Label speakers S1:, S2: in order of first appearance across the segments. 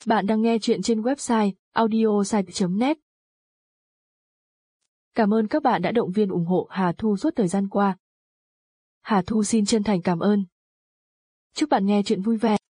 S1: Bạn đang nghe chuyện trên website audiosite.net. Cảm ơn các bạn đã động viên ủng hộ Hà Thu suốt thời gian qua. Hà Thu xin chân thành cảm ơn. Chúc bạn nghe chuyện vui vẻ.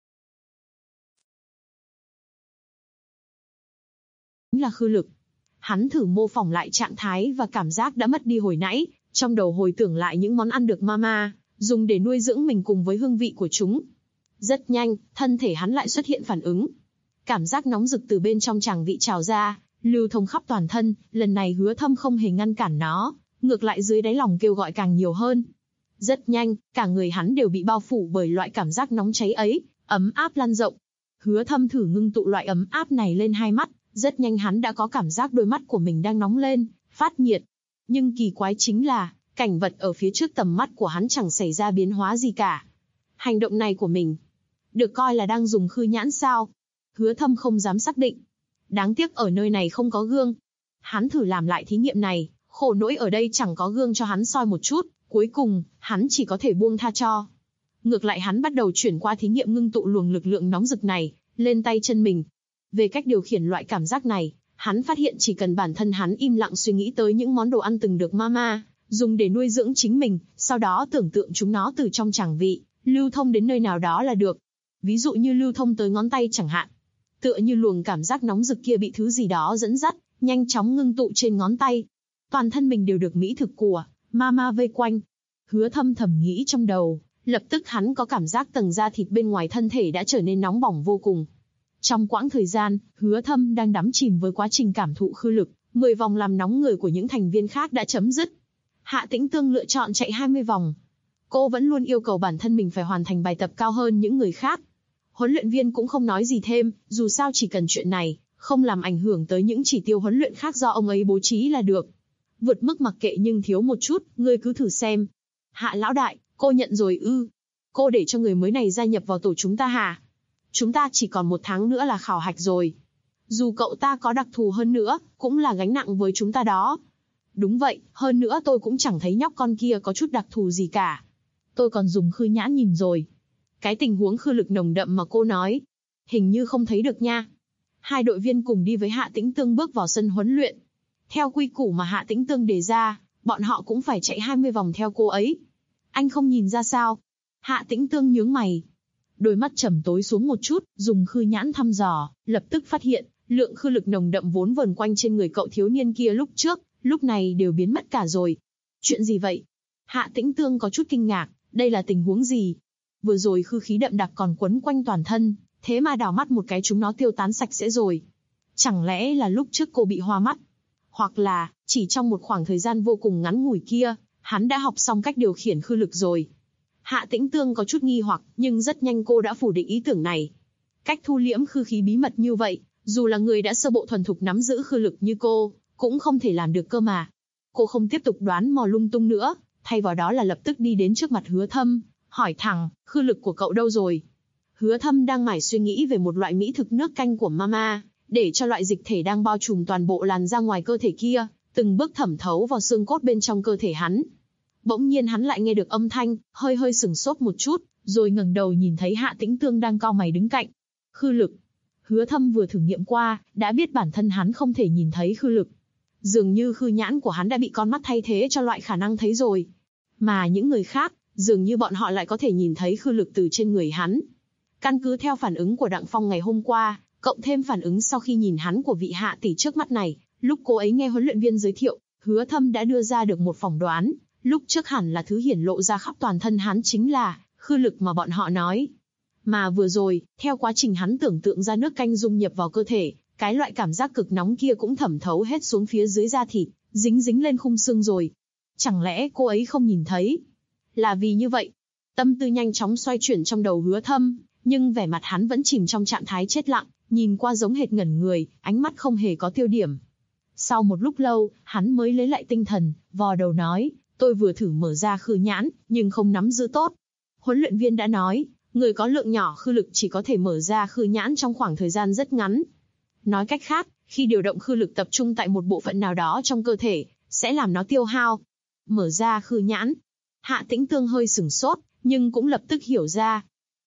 S2: Là Khư Lực. Hắn thử mô phỏng lại trạng thái và cảm giác đã mất đi hồi nãy, trong đầu hồi tưởng lại những món ăn được Mama dùng để nuôi dưỡng mình cùng với hương vị của chúng. Rất nhanh, thân thể hắn lại xuất hiện phản ứng. Cảm giác nóng rực từ bên trong tràng vị trào ra, lưu thông khắp toàn thân, lần này Hứa Thâm không hề ngăn cản nó, ngược lại dưới đáy lòng kêu gọi càng nhiều hơn. Rất nhanh, cả người hắn đều bị bao phủ bởi loại cảm giác nóng cháy ấy, ấm áp lan rộng. Hứa Thâm thử ngưng tụ loại ấm áp này lên hai mắt, rất nhanh hắn đã có cảm giác đôi mắt của mình đang nóng lên, phát nhiệt. Nhưng kỳ quái chính là, cảnh vật ở phía trước tầm mắt của hắn chẳng xảy ra biến hóa gì cả. Hành động này của mình, được coi là đang dùng khư nhãn sao? Hứa Thâm không dám xác định. Đáng tiếc ở nơi này không có gương. Hắn thử làm lại thí nghiệm này, khổ nỗi ở đây chẳng có gương cho hắn soi một chút, cuối cùng, hắn chỉ có thể buông tha cho. Ngược lại hắn bắt đầu chuyển qua thí nghiệm ngưng tụ luồng lực lượng nóng rực này, lên tay chân mình. Về cách điều khiển loại cảm giác này, hắn phát hiện chỉ cần bản thân hắn im lặng suy nghĩ tới những món đồ ăn từng được Mama dùng để nuôi dưỡng chính mình, sau đó tưởng tượng chúng nó từ trong tràng vị, lưu thông đến nơi nào đó là được. Ví dụ như lưu thông tới ngón tay chẳng hạn. Tựa như luồng cảm giác nóng rực kia bị thứ gì đó dẫn dắt, nhanh chóng ngưng tụ trên ngón tay. Toàn thân mình đều được mỹ thực của Mama vây quanh. Hứa Thâm thầm nghĩ trong đầu, lập tức hắn có cảm giác tầng da thịt bên ngoài thân thể đã trở nên nóng bỏng vô cùng. Trong quãng thời gian, Hứa Thâm đang đắm chìm với quá trình cảm thụ khư lực, 10 vòng làm nóng người của những thành viên khác đã chấm dứt. Hạ Tĩnh Tương lựa chọn chạy 20 vòng. Cô vẫn luôn yêu cầu bản thân mình phải hoàn thành bài tập cao hơn những người khác. Huấn luyện viên cũng không nói gì thêm, dù sao chỉ cần chuyện này không làm ảnh hưởng tới những chỉ tiêu huấn luyện khác do ông ấy bố trí là được. Vượt mức mặc kệ nhưng thiếu một chút, ngươi cứ thử xem. Hạ lão đại, cô nhận rồi ư? Cô để cho người mới này gia nhập vào tổ chúng ta hả? Chúng ta chỉ còn 1 tháng nữa là khảo hạch rồi. Dù cậu ta có đặc thù hơn nữa, cũng là gánh nặng với chúng ta đó. Đúng vậy, hơn nữa tôi cũng chẳng thấy nhóc con kia có chút đặc thù gì cả. Tôi còn dùng khư nhãn nhìn rồi. Cái tình huống khư lực nồng đậm mà cô nói, hình như không thấy được nha. Hai đội viên cùng đi với Hạ Tĩnh Tương bước vào sân huấn luyện. Theo quy củ mà Hạ Tĩnh Tương đề ra, bọn họ cũng phải chạy 20 vòng theo cô ấy. Anh không nhìn ra sao? Hạ Tĩnh Tương nhướng mày. Đôi mắt trầm tối xuống một chút, dùng khư nhãn thăm dò, lập tức phát hiện, lượng khư lực nồng đậm vốn vờn quanh trên người cậu thiếu niên kia lúc trước, lúc này đều biến mất cả rồi. Chuyện gì vậy? Hạ Tĩnh Tương có chút kinh ngạc, đây là tình huống gì? Vừa rồi khư khí đậm đặc còn quấn quanh toàn thân, thế mà đảo mắt một cái chúng nó tiêu tán sạch sẽ rồi. Chẳng lẽ là lúc trước cô bị hoa mắt? Hoặc là, chỉ trong một khoảng thời gian vô cùng ngắn ngủi kia, hắn đã học xong cách điều khiển khư lực rồi. Hạ Tĩnh Tương có chút nghi hoặc, nhưng rất nhanh cô đã phủ định ý tưởng này. Cách thu liễm khư khí bí mật như vậy, dù là người đã sơ bộ thuần thục nắm giữ khư lực như cô, cũng không thể làm được cơ mà. Cô không tiếp tục đoán mò lung tung nữa, thay vào đó là lập tức đi đến trước mặt Hứa Thâm, hỏi thẳng, khư lực của cậu đâu rồi? Hứa Thâm đang mải suy nghĩ về một loại mỹ thực nước canh của Mama, để cho loại dịch thể đang bao trùm toàn bộ làn da ngoài cơ thể kia, từng bước thẩm thấu vào xương cốt bên trong cơ thể hắn. Bỗng nhiên hắn lại nghe được âm thanh, hơi hơi sửng sốt một chút, rồi ngẩng đầu nhìn thấy Hạ Tĩnh Tương đang cau mày đứng cạnh. Khư lực. Hứa Thâm vừa thử nghiệm qua, đã biết bản thân hắn không thể nhìn thấy khư lực. Dường như khư nhãn của hắn đã bị con mắt thay thế cho loại khả năng thấy rồi. Mà những người khác, dường như bọn họ lại có thể nhìn thấy khư lực từ trên người hắn. Căn cứ theo phản ứng của Đặng Phong ngày hôm qua, cộng thêm phản ứng sau khi nhìn hắn của vị Hạ tỷ trước mắt này, lúc cô ấy nghe huấn luyện viên giới thiệu, Hứa Thâm đã đưa ra được một phỏng đoán. Lúc trước hẳn là thứ hiển lộ ra khắp toàn thân hắn chính là khư lực mà bọn họ nói. Mà vừa rồi, theo quá trình hắn tưởng tượng ra nước canh dung nhập vào cơ thể, cái loại cảm giác cực nóng kia cũng thẩm thấu hết xuống phía dưới da thịt, dính dính lên khung xương rồi. Chẳng lẽ cô ấy không nhìn thấy? Là vì như vậy? Tâm tư nhanh chóng xoay chuyển trong đầu Hứa Thâm, nhưng vẻ mặt hắn vẫn chìm trong trạng thái chết lặng, nhìn qua giống hệt ngẩn người, ánh mắt không hề có tiêu điểm. Sau một lúc lâu, hắn mới lấy lại tinh thần, vò đầu nói, tôi vừa thử mở ra khư nhãn, nhưng không nắm giữ tốt. Huấn luyện viên đã nói, người có lượng nhỏ khư lực chỉ có thể mở ra khư nhãn trong khoảng thời gian rất ngắn. Nói cách khác, khi điều động khư lực tập trung tại một bộ phận nào đó trong cơ thể, sẽ làm nó tiêu hao. Mở ra khư nhãn. Hạ Tĩnh Tương hơi sửng sốt, nhưng cũng lập tức hiểu ra.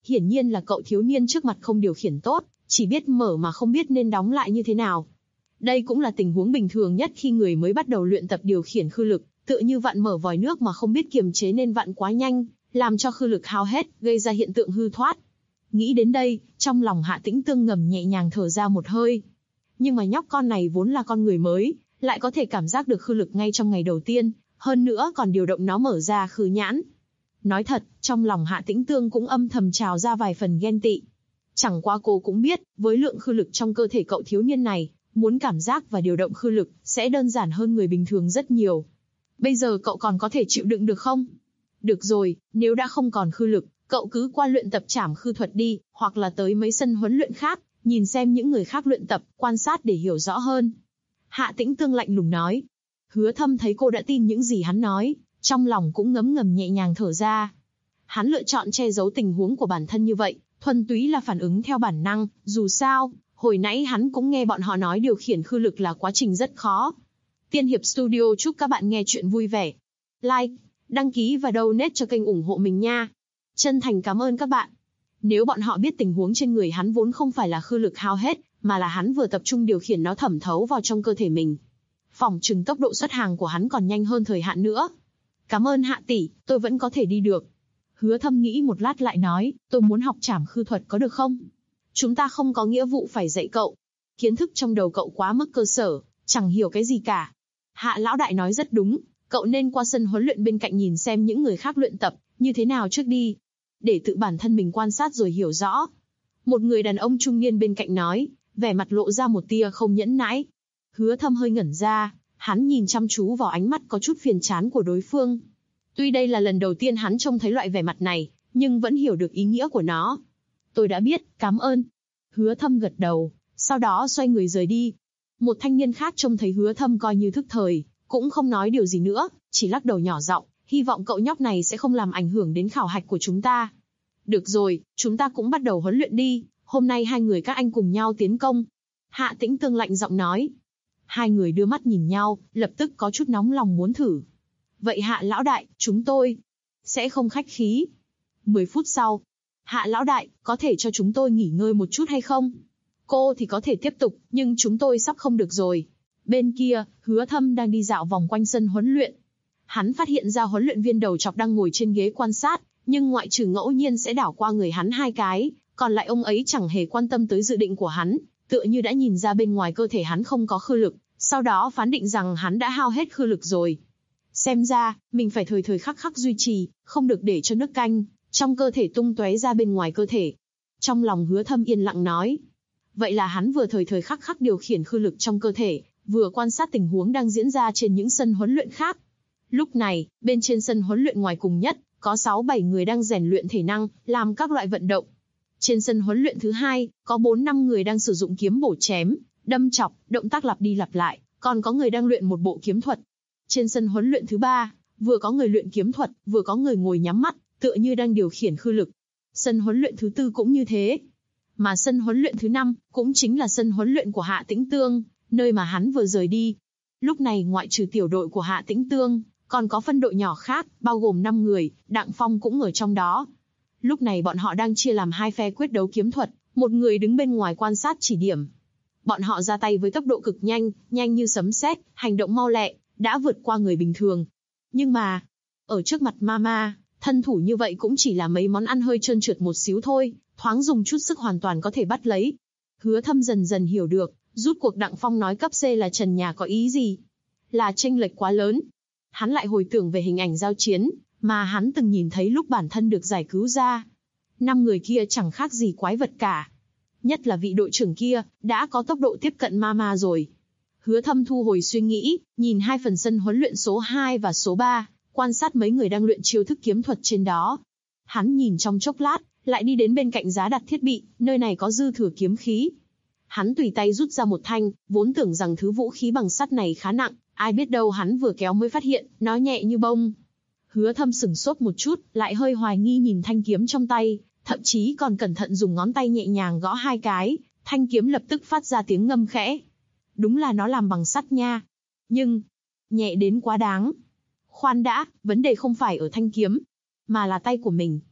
S2: Hiển nhiên là cậu thiếu niên trước mặt không điều khiển tốt, chỉ biết mở mà không biết nên đóng lại như thế nào. Đây cũng là tình huống bình thường nhất khi người mới bắt đầu luyện tập điều khiển khư lực, tựa như vặn mở vòi nước mà không biết kiềm chế nên vặn quá nhanh, làm cho khư lực hao hết, gây ra hiện tượng hư thoát. Nghĩ đến đây, trong lòng Hạ Tĩnh Tương ngầm nhẹ nhàng thở ra một hơi. Nhưng mà nhóc con này vốn là con người mới, lại có thể cảm giác được khư lực ngay trong ngày đầu tiên, hơn nữa còn điều động nó mở ra khư nhãn. Nói thật, trong lòng Hạ Tĩnh Tương cũng âm thầm trào ra vài phần ghen tị. Chẳng qua cô cũng biết, với lượng khư lực trong cơ thể cậu thiếu niên này, muốn cảm giác và điều động khư lực sẽ đơn giản hơn người bình thường rất nhiều. Bây giờ cậu còn có thể chịu đựng được không? Được rồi, nếu đã không còn khư lực, cậu cứ qua luyện tập trảm khư thuật đi, hoặc là tới mấy sân huấn luyện khác, nhìn xem những người khác luyện tập, quan sát để hiểu rõ hơn. Hạ Tĩnh Tương lạnh lùng nói. Hứa Thâm thấy cô đã tin những gì hắn nói, trong lòng cũng ngấm ngầm nhẹ nhàng thở ra. Hắn lựa chọn che giấu tình huống của bản thân như vậy, thuần túy là phản ứng theo bản năng, dù sao, hồi nãy hắn cũng nghe bọn họ nói điều khiển khư lực là quá trình rất khó. Tiên Hiệp Studio chúc các bạn nghe chuyện vui vẻ. Like, đăng ký và donate cho kênh ủng hộ mình nha. Chân thành cảm ơn các bạn. Nếu bọn họ biết tình huống trên người hắn vốn không phải là khư lực hao hết, mà là hắn vừa tập trung điều khiển nó thẩm thấu vào trong cơ thể mình. Phỏng chừng tốc độ xuất hàng của hắn còn nhanh hơn thời hạn nữa. Cảm ơn Hạ tỷ, tôi vẫn có thể đi được. Hứa Thâm nghĩ một lát lại nói, tôi muốn học trảm khư thuật có được không? Chúng ta không có nghĩa vụ phải dạy cậu. Kiến thức trong đầu cậu quá mức cơ sở, chẳng hiểu cái gì cả. Hạ lão đại nói rất đúng, cậu nên qua sân huấn luyện bên cạnh nhìn xem những người khác luyện tập, như thế nào trước đi. Để tự bản thân mình quan sát rồi hiểu rõ. Một người đàn ông trung niên bên cạnh nói, vẻ mặt lộ ra một tia không nhẫn nãi. Hứa Thâm hơi ngẩn ra, hắn nhìn chăm chú vào ánh mắt có chút phiền chán của đối phương. Tuy đây là lần đầu tiên hắn trông thấy loại vẻ mặt này, nhưng vẫn hiểu được ý nghĩa của nó. Tôi đã biết, cảm ơn. Hứa Thâm gật đầu, sau đó xoay người rời đi. Một thanh niên khác trông thấy Hứa Thâm coi như thức thời, cũng không nói điều gì nữa, chỉ lắc đầu nhỏ giọng, hy vọng cậu nhóc này sẽ không làm ảnh hưởng đến khảo hạch của chúng ta. Được rồi, chúng ta cũng bắt đầu huấn luyện đi, hôm nay hai người các anh cùng nhau tiến công. Hạ Tĩnh Tương lạnh giọng nói. Hai người đưa mắt nhìn nhau, lập tức có chút nóng lòng muốn thử. Vậy Hạ lão đại, chúng tôi sẽ không khách khí. 10 phút sau. Hạ lão đại, có thể cho chúng tôi nghỉ ngơi một chút hay không? Cô thì có thể tiếp tục, nhưng chúng tôi sắp không được rồi. Bên kia, Hứa Thâm đang đi dạo vòng quanh sân huấn luyện. Hắn phát hiện ra huấn luyện viên đầu chọc đang ngồi trên ghế quan sát, nhưng ngoại trừ ngẫu nhiên sẽ đảo qua người hắn hai cái, còn lại ông ấy chẳng hề quan tâm tới dự định của hắn, tựa như đã nhìn ra bên ngoài cơ thể hắn không có khư lực, sau đó phán định rằng hắn đã hao hết khư lực rồi. Xem ra, mình phải thời thời khắc khắc duy trì, không được để cho nước canh trong cơ thể tung tóe ra bên ngoài cơ thể. Trong lòng Hứa Thâm yên lặng nói. Vậy là hắn vừa thời thời khắc khắc điều khiển khư lực trong cơ thể, vừa quan sát tình huống đang diễn ra trên những sân huấn luyện khác. Lúc này, bên trên sân huấn luyện ngoài cùng nhất, có 6-7 người đang rèn luyện thể năng, làm các loại vận động. Trên sân huấn luyện thứ hai, có 4-5 người đang sử dụng kiếm bổ chém, đâm chọc, động tác lặp đi lặp lại, còn có người đang luyện một bộ kiếm thuật. Trên sân huấn luyện thứ ba, vừa có người luyện kiếm thuật, vừa có người ngồi nhắm mắt, tựa như đang điều khiển khư lực. Sân huấn luyện thứ tư cũng như thế. Mà sân huấn luyện thứ 5, cũng chính là sân huấn luyện của Hạ Tĩnh Tương, nơi mà hắn vừa rời đi. Lúc này ngoại trừ tiểu đội của Hạ Tĩnh Tương, còn có phân đội nhỏ khác, bao gồm 5 người, Đặng Phong cũng ở trong đó. Lúc này bọn họ đang chia làm hai phe quyết đấu kiếm thuật, một người đứng bên ngoài quan sát chỉ điểm. Bọn họ ra tay với tốc độ cực nhanh, nhanh như sấm sét, hành động mau lẹ, đã vượt qua người bình thường. Nhưng mà, ở trước mặt Mama, thân thủ như vậy cũng chỉ là mấy món ăn hơi trơn trượt một xíu thôi, thoáng dùng chút sức hoàn toàn có thể bắt lấy. Hứa Thâm dần dần hiểu được, rút cuộc Đặng Phong nói cấp C là trần nhà có ý gì? Là chênh lệch quá lớn. Hắn lại hồi tưởng về hình ảnh giao chiến, mà hắn từng nhìn thấy lúc bản thân được giải cứu ra. 5 người kia chẳng khác gì quái vật cả. Nhất là vị đội trưởng kia, đã có tốc độ tiếp cận Mama rồi. Hứa Thâm thu hồi suy nghĩ, nhìn hai phần sân huấn luyện số 2 và số 3, quan sát mấy người đang luyện chiêu thức kiếm thuật trên đó. Hắn nhìn trong chốc lát, lại đi đến bên cạnh giá đặt thiết bị, nơi này có dư thừa kiếm khí. Hắn tùy tay rút ra một thanh, vốn tưởng rằng thứ vũ khí bằng sắt này khá nặng, ai biết đâu hắn vừa kéo mới phát hiện, nó nhẹ như bông. Hứa Thâm sửng sốt một chút, lại hơi hoài nghi nhìn thanh kiếm trong tay, thậm chí còn cẩn thận dùng ngón tay nhẹ nhàng gõ hai cái, thanh kiếm lập tức phát ra tiếng ngâm khẽ. Đúng là nó làm bằng sắt nha. Nhưng, nhẹ đến quá đáng. Khoan đã, vấn đề không phải ở thanh kiếm, mà là tay của mình.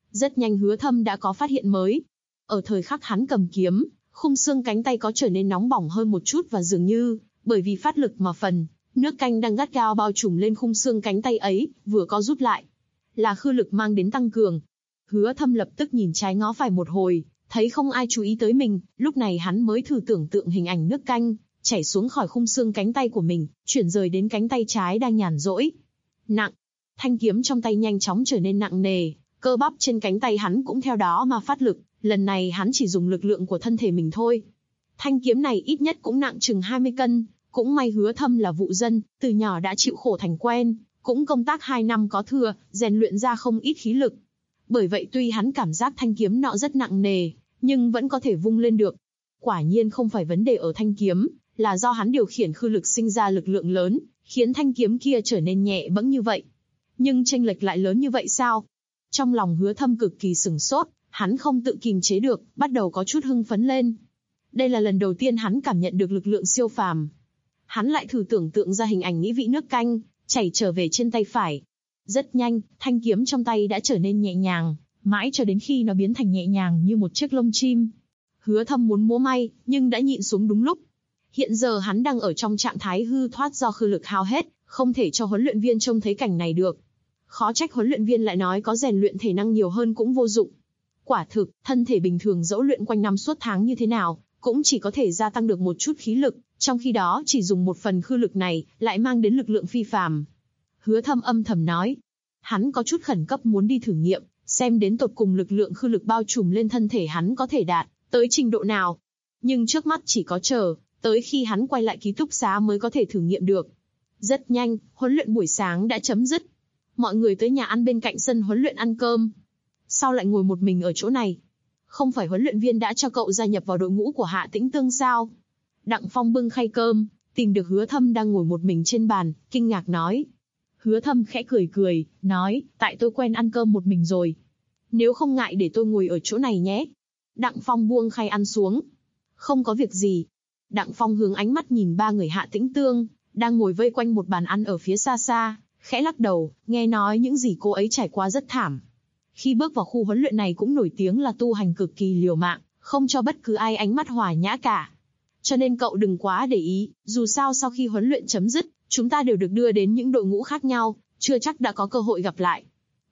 S2: Rất nhanh Hứa Thâm đã có phát hiện mới. Ở thời khắc hắn cầm kiếm, khung xương cánh tay có trở nên nóng bỏng hơn một chút và dường như, bởi vì phát lực mà phần, nước canh đang gắt gao bao trùm lên khung xương cánh tay ấy, vừa co rút lại. Là khư lực mang đến tăng cường. Hứa Thâm lập tức nhìn trái ngó phải một hồi, thấy không ai chú ý tới mình, lúc này hắn mới thử tưởng tượng hình ảnh nước canh, chảy xuống khỏi khung xương cánh tay của mình, chuyển rời đến cánh tay trái đang nhàn rỗi. Nặng. Thanh kiếm trong tay nhanh chóng trở nên nặng nề, cơ bắp trên cánh tay hắn cũng theo đó mà phát lực, lần này hắn chỉ dùng lực lượng của thân thể mình thôi. Thanh kiếm này ít nhất cũng nặng chừng 20 cân, cũng may Hứa Thâm là vụ dân, từ nhỏ đã chịu khổ thành quen, cũng công tác 2 năm có thừa, rèn luyện ra không ít khí lực. Bởi vậy tuy hắn cảm giác thanh kiếm nọ rất nặng nề, nhưng vẫn có thể vung lên được. Quả nhiên không phải vấn đề ở thanh kiếm, là do hắn điều khiển khư lực sinh ra lực lượng lớn, khiến thanh kiếm kia trở nên nhẹ bẫng như vậy. Nhưng chênh lệch lại lớn như vậy sao? Trong lòng Hứa Thâm cực kỳ sửng sốt, hắn không tự kìm chế được, bắt đầu có chút hưng phấn lên. Đây là lần đầu tiên hắn cảm nhận được lực lượng siêu phàm. Hắn lại thử tưởng tượng ra hình ảnh nghĩ vị nước canh, chảy trở về trên tay phải. Rất nhanh, thanh kiếm trong tay đã trở nên nhẹ nhàng, mãi cho đến khi nó biến thành nhẹ nhàng như một chiếc lông chim. Hứa Thâm muốn múa may, nhưng đã nhịn xuống đúng lúc. Hiện giờ hắn đang ở trong trạng thái hư thoát do khư lực hao hết, không thể cho huấn luyện viên trông thấy cảnh này được. Khó trách huấn luyện viên lại nói có rèn luyện thể năng nhiều hơn cũng vô dụng. Quả thực, thân thể bình thường dẫu luyện quanh năm suốt tháng như thế nào, cũng chỉ có thể gia tăng được một chút khí lực, trong khi đó chỉ dùng một phần khư lực này, lại mang đến lực lượng phi phàm. Hứa Thâm âm thầm nói. Hắn có chút khẩn cấp muốn đi thử nghiệm, xem đến tột cùng lực lượng khư lực bao trùm lên thân thể hắn có thể đạt tới trình độ nào. Nhưng trước mắt chỉ có chờ tới khi hắn quay lại ký túc xá mới có thể thử nghiệm được. Rất nhanh, huấn luyện buổi sáng đã chấm dứt. Mọi người tới nhà ăn bên cạnh sân huấn luyện ăn cơm. Sao lại ngồi một mình ở chỗ này? Không phải huấn luyện viên đã cho cậu gia nhập vào đội ngũ của Hạ Tĩnh Tương sao? Đặng Phong bưng khay cơm, tìm được Hứa Thâm đang ngồi một mình trên bàn, kinh ngạc nói. Hứa Thâm khẽ cười cười, nói, tại tôi quen ăn cơm một mình rồi. Nếu không ngại để tôi ngồi ở chỗ này nhé. Đặng Phong buông khay ăn xuống. Không có việc gì. Đặng Phong hướng ánh mắt nhìn ba người Hạ Tĩnh Tương, đang ngồi vây quanh một bàn ăn ở phía xa xa, khẽ lắc đầu, nghe nói những gì cô ấy trải qua rất thảm. Khi bước vào khu huấn luyện này cũng nổi tiếng là tu hành cực kỳ liều mạng, không cho bất cứ ai ánh mắt hòa nhã cả. Cho nên cậu đừng quá để ý, dù sao sau khi huấn luyện chấm dứt, chúng ta đều được đưa đến những đội ngũ khác nhau, chưa chắc đã có cơ hội gặp lại.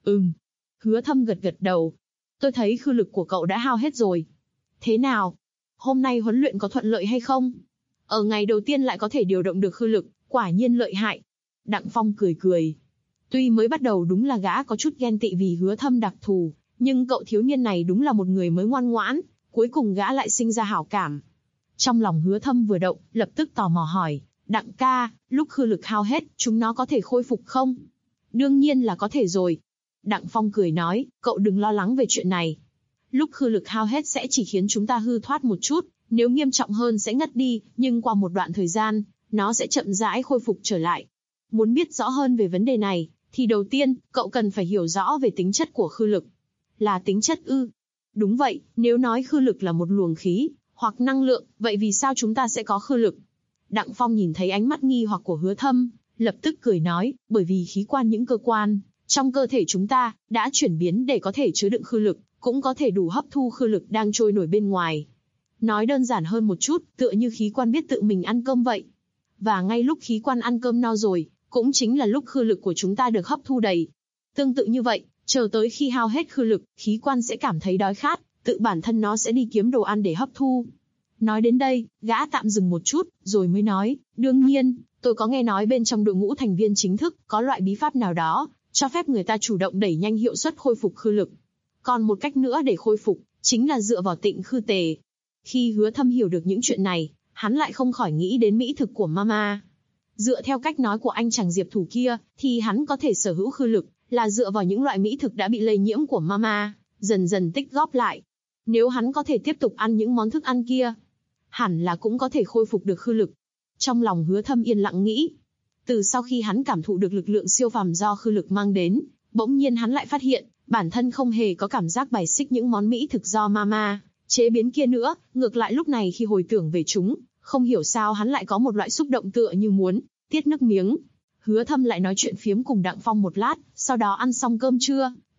S2: Hứa Thâm gật gật đầu. Tôi thấy khư lực của cậu đã hao hết rồi. Thế nào? Hôm nay huấn luyện có thuận lợi hay không? Ở ngày đầu tiên lại có thể điều động được khư lực, quả nhiên lợi hại. Đặng Phong cười cười. Tuy mới bắt đầu đúng là gã có chút ghen tị vì Hứa Thâm đặc thù, nhưng cậu thiếu niên này đúng là một người mới ngoan ngoãn, cuối cùng gã lại sinh ra hảo cảm. Trong lòng Hứa Thâm vừa động, lập tức tò mò hỏi, Đặng ca, lúc khư lực hao hết, chúng nó có thể khôi phục không? Đương nhiên là có thể rồi. Đặng Phong cười nói, cậu đừng lo lắng về chuyện này. Lúc khư lực hao hết sẽ chỉ khiến chúng ta hư thoát một chút, nếu nghiêm trọng hơn sẽ ngất đi, nhưng qua một đoạn thời gian, nó sẽ chậm rãi khôi phục trở lại. Muốn biết rõ hơn về vấn đề này, thì đầu tiên, cậu cần phải hiểu rõ về tính chất của khư lực. Là tính chất ư? Đúng vậy, nếu nói khư lực là một luồng khí, hoặc năng lượng, vậy vì sao chúng ta sẽ có khư lực? Đặng Phong nhìn thấy ánh mắt nghi hoặc của Hứa Thâm, lập tức cười nói, bởi vì khí quan những cơ quan trong cơ thể chúng ta đã chuyển biến để có thể chứa đựng khư lực, cũng có thể đủ hấp thu khư lực đang trôi nổi bên ngoài. Nói đơn giản hơn một chút, tựa như khí quan biết tự mình ăn cơm vậy. Và ngay lúc khí quan ăn cơm no rồi, cũng chính là lúc khư lực của chúng ta được hấp thu đầy. Tương tự như vậy, chờ tới khi hao hết khư lực, khí quan sẽ cảm thấy đói khát, tự bản thân nó sẽ đi kiếm đồ ăn để hấp thu. Nói đến đây, gã tạm dừng một chút, rồi mới nói, đương nhiên, tôi có nghe nói bên trong đội ngũ thành viên chính thức, có loại bí pháp nào đó, cho phép người ta chủ động đẩy nhanh hiệu suất khôi phục khư lực. Còn một cách nữa để khôi phục, chính là dựa vào tịnh khư tề. Khi Hứa Thâm hiểu được những chuyện này, hắn lại không khỏi nghĩ đến mỹ thực của Mama. Dựa theo cách nói của anh chàng Diệp Thủ kia, thì hắn có thể sở hữu khư lực, là dựa vào những loại mỹ thực đã bị lây nhiễm của Mama, dần dần tích góp lại. Nếu hắn có thể tiếp tục ăn những món thức ăn kia, hẳn là cũng có thể khôi phục được khư lực. Trong lòng Hứa Thâm yên lặng nghĩ. Từ sau khi hắn cảm thụ được lực lượng siêu phàm do khư lực mang đến, bỗng nhiên hắn lại phát hiện, bản thân không hề có cảm giác bài xích những món mỹ thực do Mama chế biến kia nữa, ngược lại lúc này khi hồi tưởng về chúng, không hiểu sao hắn lại có một loại xúc động tựa như muốn tiết nước miếng. Hứa Thâm lại nói chuyện phiếm cùng Đặng Phong một lát, sau đó ăn xong cơm trưa,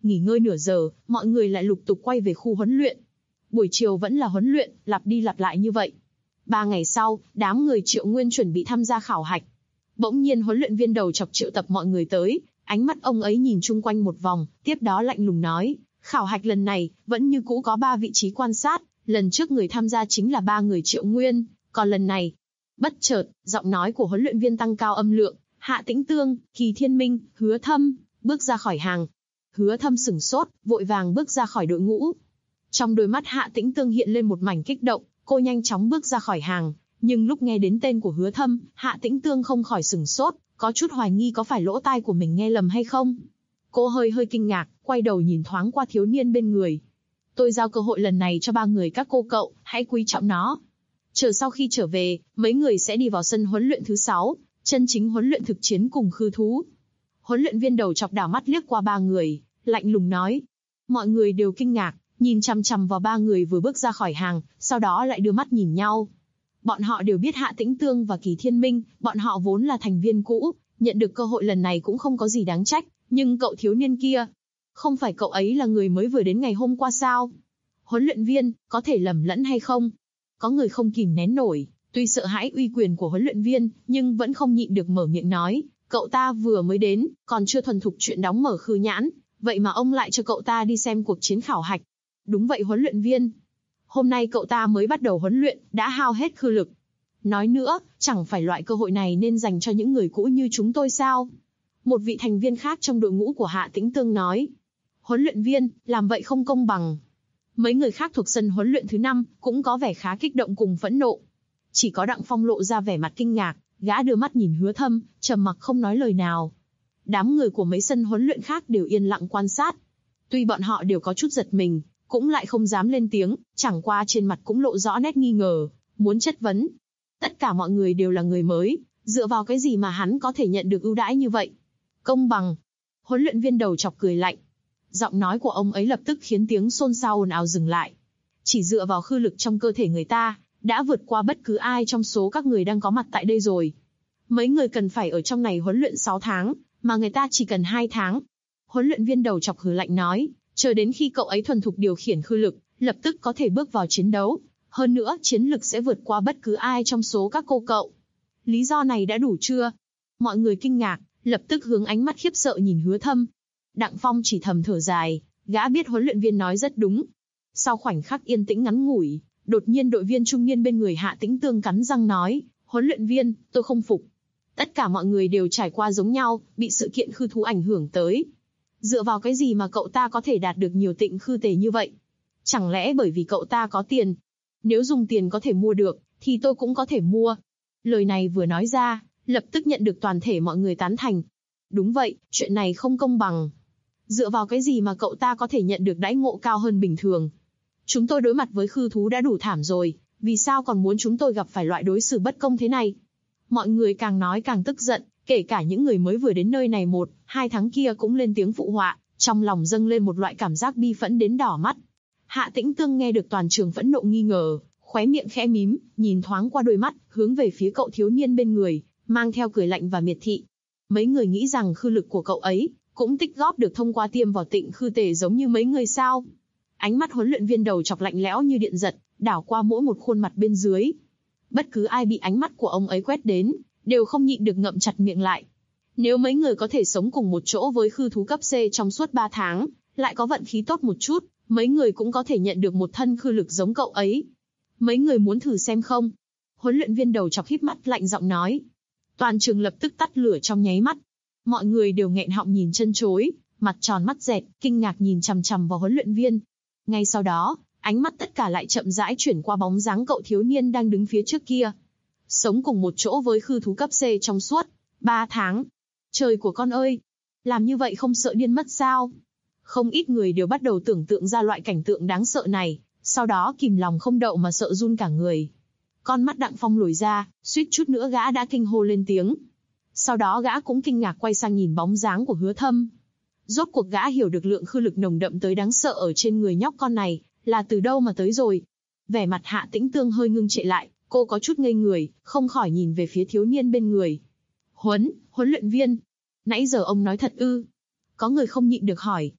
S2: Nghỉ ngơi nửa giờ, mọi người lại lục tục quay về khu huấn luyện. Buổi chiều vẫn là huấn luyện, lặp đi lặp lại như vậy. 3 ngày sau, đám người Triệu Nguyên chuẩn bị tham gia khảo hạch. Bỗng nhiên huấn luyện viên đầu chọc triệu tập mọi người tới, ánh mắt ông ấy nhìn chung quanh một vòng, tiếp đó lạnh lùng nói, khảo hạch lần này, vẫn như cũ có 3 vị trí quan sát, lần trước người tham gia chính là 3 người Triệu Nguyên, còn lần này. Bất chợt, giọng nói của huấn luyện viên tăng cao âm lượng, Hạ Tĩnh Tương, Kỳ Thiên Minh, Hứa Thâm, bước ra khỏi hàng. Hứa Thâm sửng sốt, vội vàng bước ra khỏi đội ngũ. Trong đôi mắt Hạ Tĩnh Tương hiện lên một mảnh kích động, cô nhanh chóng bước ra khỏi hàng, nhưng lúc nghe đến tên của Hứa Thâm, Hạ Tĩnh Tương không khỏi sửng sốt, có chút hoài nghi có phải lỗ tai của mình nghe lầm hay không. Cô hơi kinh ngạc, quay đầu nhìn thoáng qua thiếu niên bên người. Tôi giao cơ hội lần này cho 3 người các cô cậu, hãy quý trọng nó. Chờ sau khi trở về, mấy người sẽ đi vào sân huấn luyện thứ 6, chân chính huấn luyện thực chiến cùng khư thú. Huấn luyện viên đầu chọc đảo mắt liếc qua 3 người, lạnh lùng nói. Mọi người đều kinh ngạc, nhìn chằm chằm vào 3 người vừa bước ra khỏi hàng, sau đó lại đưa mắt nhìn nhau. Bọn họ đều biết Hạ Tĩnh Tương và Kỳ Thiên Minh, bọn họ vốn là thành viên cũ, nhận được cơ hội lần này cũng không có gì đáng trách, nhưng cậu thiếu niên kia, không phải cậu ấy là người mới vừa đến ngày hôm qua sao? Huấn luyện viên, có thể lầm lẫn hay không? Có người không kìm nén nổi, tuy sợ hãi uy quyền của huấn luyện viên, nhưng vẫn không nhịn được mở miệng nói, cậu ta vừa mới đến, còn chưa thuần thục chuyện đóng mở khư nhãn, vậy mà ông lại cho cậu ta đi xem cuộc chiến khảo hạch. Đúng vậy huấn luyện viên. Hôm nay cậu ta mới bắt đầu huấn luyện, đã hao hết khư lực. Nói nữa, chẳng phải loại cơ hội này nên dành cho những người cũ như chúng tôi sao? Một vị thành viên khác trong đội ngũ của Hạ Tĩnh Tương nói. Huấn luyện viên, làm vậy không công bằng. Mấy người khác thuộc sân huấn luyện thứ 5 cũng có vẻ khá kích động cùng phẫn nộ. Chỉ có Đặng Phong lộ ra vẻ mặt kinh ngạc, gã đưa mắt nhìn Hứa Thâm, trầm mặc không nói lời nào. Đám người của mấy sân huấn luyện khác đều yên lặng quan sát. Tuy bọn họ đều có chút giật mình, cũng lại không dám lên tiếng, chẳng qua trên mặt cũng lộ rõ nét nghi ngờ, muốn chất vấn. Tất cả mọi người đều là người mới, dựa vào cái gì mà hắn có thể nhận được ưu đãi như vậy? Công bằng. Huấn luyện viên đầu chọc cười lạnh. Giọng nói của ông ấy lập tức khiến tiếng xôn xao ồn ào dừng lại. Chỉ dựa vào khư lực trong cơ thể người ta, đã vượt qua bất cứ ai trong số các người đang có mặt tại đây rồi. Mấy người cần phải ở trong này huấn luyện 6 tháng, mà người ta chỉ cần 2 tháng. Huấn luyện viên đầu chọc hừ lạnh nói, chờ đến khi cậu ấy thuần thục điều khiển khư lực, lập tức có thể bước vào chiến đấu. Hơn nữa, chiến lực sẽ vượt qua bất cứ ai trong số các cô cậu. Lý do này đã đủ chưa? Mọi người kinh ngạc, lập tức hướng ánh mắt khiếp sợ nhìn Hứa Thâm. Đặng Phong chỉ thầm thở dài, gã biết huấn luyện viên nói rất đúng. Sau khoảnh khắc yên tĩnh ngắn ngủi, đột nhiên đội viên trung niên bên người Hạ Tĩnh Tương cắn răng nói, huấn luyện viên, tôi không phục. Tất cả mọi người đều trải qua giống nhau, bị sự kiện khư thú ảnh hưởng tới. Dựa vào cái gì mà cậu ta có thể đạt được nhiều tịnh khư tề như vậy? Chẳng lẽ bởi vì cậu ta có tiền? Nếu dùng tiền có thể mua được, thì tôi cũng có thể mua. Lời này vừa nói ra, lập tức nhận được toàn thể mọi người tán thành. Đúng vậy, chuyện này không công bằng. Dựa vào cái gì mà cậu ta có thể nhận được đãi ngộ cao hơn bình thường? Chúng tôi đối mặt với khư thú đã đủ thảm rồi, vì sao còn muốn chúng tôi gặp phải loại đối xử bất công thế này? Mọi người càng nói càng tức giận, kể cả những người mới vừa đến nơi này 1-2 tháng kia cũng lên tiếng phụ họa, trong lòng dâng lên một loại cảm giác bi phẫn đến đỏ mắt. Hạ Tĩnh Tương nghe được toàn trường phẫn nộ nghi ngờ, khóe miệng khẽ mím, nhìn thoáng qua đôi mắt, hướng về phía cậu thiếu niên bên người, mang theo cười lạnh và miệt thị. Mấy người nghĩ rằng khư lực của cậu ấy cũng tích góp được thông qua tiêm vào tịnh khư tề giống như mấy người sao? Ánh mắt huấn luyện viên đầu chọc lạnh lẽo như điện giật, đảo qua mỗi một khuôn mặt bên dưới. Bất cứ ai bị ánh mắt của ông ấy quét đến, đều không nhịn được ngậm chặt miệng lại. Nếu mấy người có thể sống cùng một chỗ với khư thú cấp C trong suốt 3 tháng, lại có vận khí tốt một chút, mấy người cũng có thể nhận được một thân khư lực giống cậu ấy. Mấy người muốn thử xem không? Huấn luyện viên đầu chọc híp mắt lạnh giọng nói. Toàn trường lập tức tắt lửa trong nháy mắt. Mọi người đều nghẹn họng nhìn chân chối, mặt tròn mắt dẹt, kinh ngạc nhìn chằm chằm vào huấn luyện viên. Ngay sau đó, ánh mắt tất cả lại chậm rãi chuyển qua bóng dáng cậu thiếu niên đang đứng phía trước kia. Sống cùng một chỗ với khư thú cấp C trong suốt 3 tháng. Trời của con ơi! Làm như vậy không sợ điên mất sao? Không ít người đều bắt đầu tưởng tượng ra loại cảnh tượng đáng sợ này, sau đó kìm lòng không đậu mà sợ run cả người. Con mắt Đặng Phong lồi ra, suýt chút nữa gã đã kinh hô lên tiếng. Sau đó gã cũng kinh ngạc quay sang nhìn bóng dáng của Hứa Thâm. Rốt cuộc gã hiểu được lượng khư lực nồng đậm tới đáng sợ ở trên người nhóc con này, là từ đâu mà tới rồi. Vẻ mặt Hạ Tĩnh Tương hơi ngưng trệ lại, cô có chút ngây người, không khỏi nhìn về phía thiếu niên bên người. Huấn luyện viên, nãy giờ ông nói thật ư? Có người không nhịn được hỏi.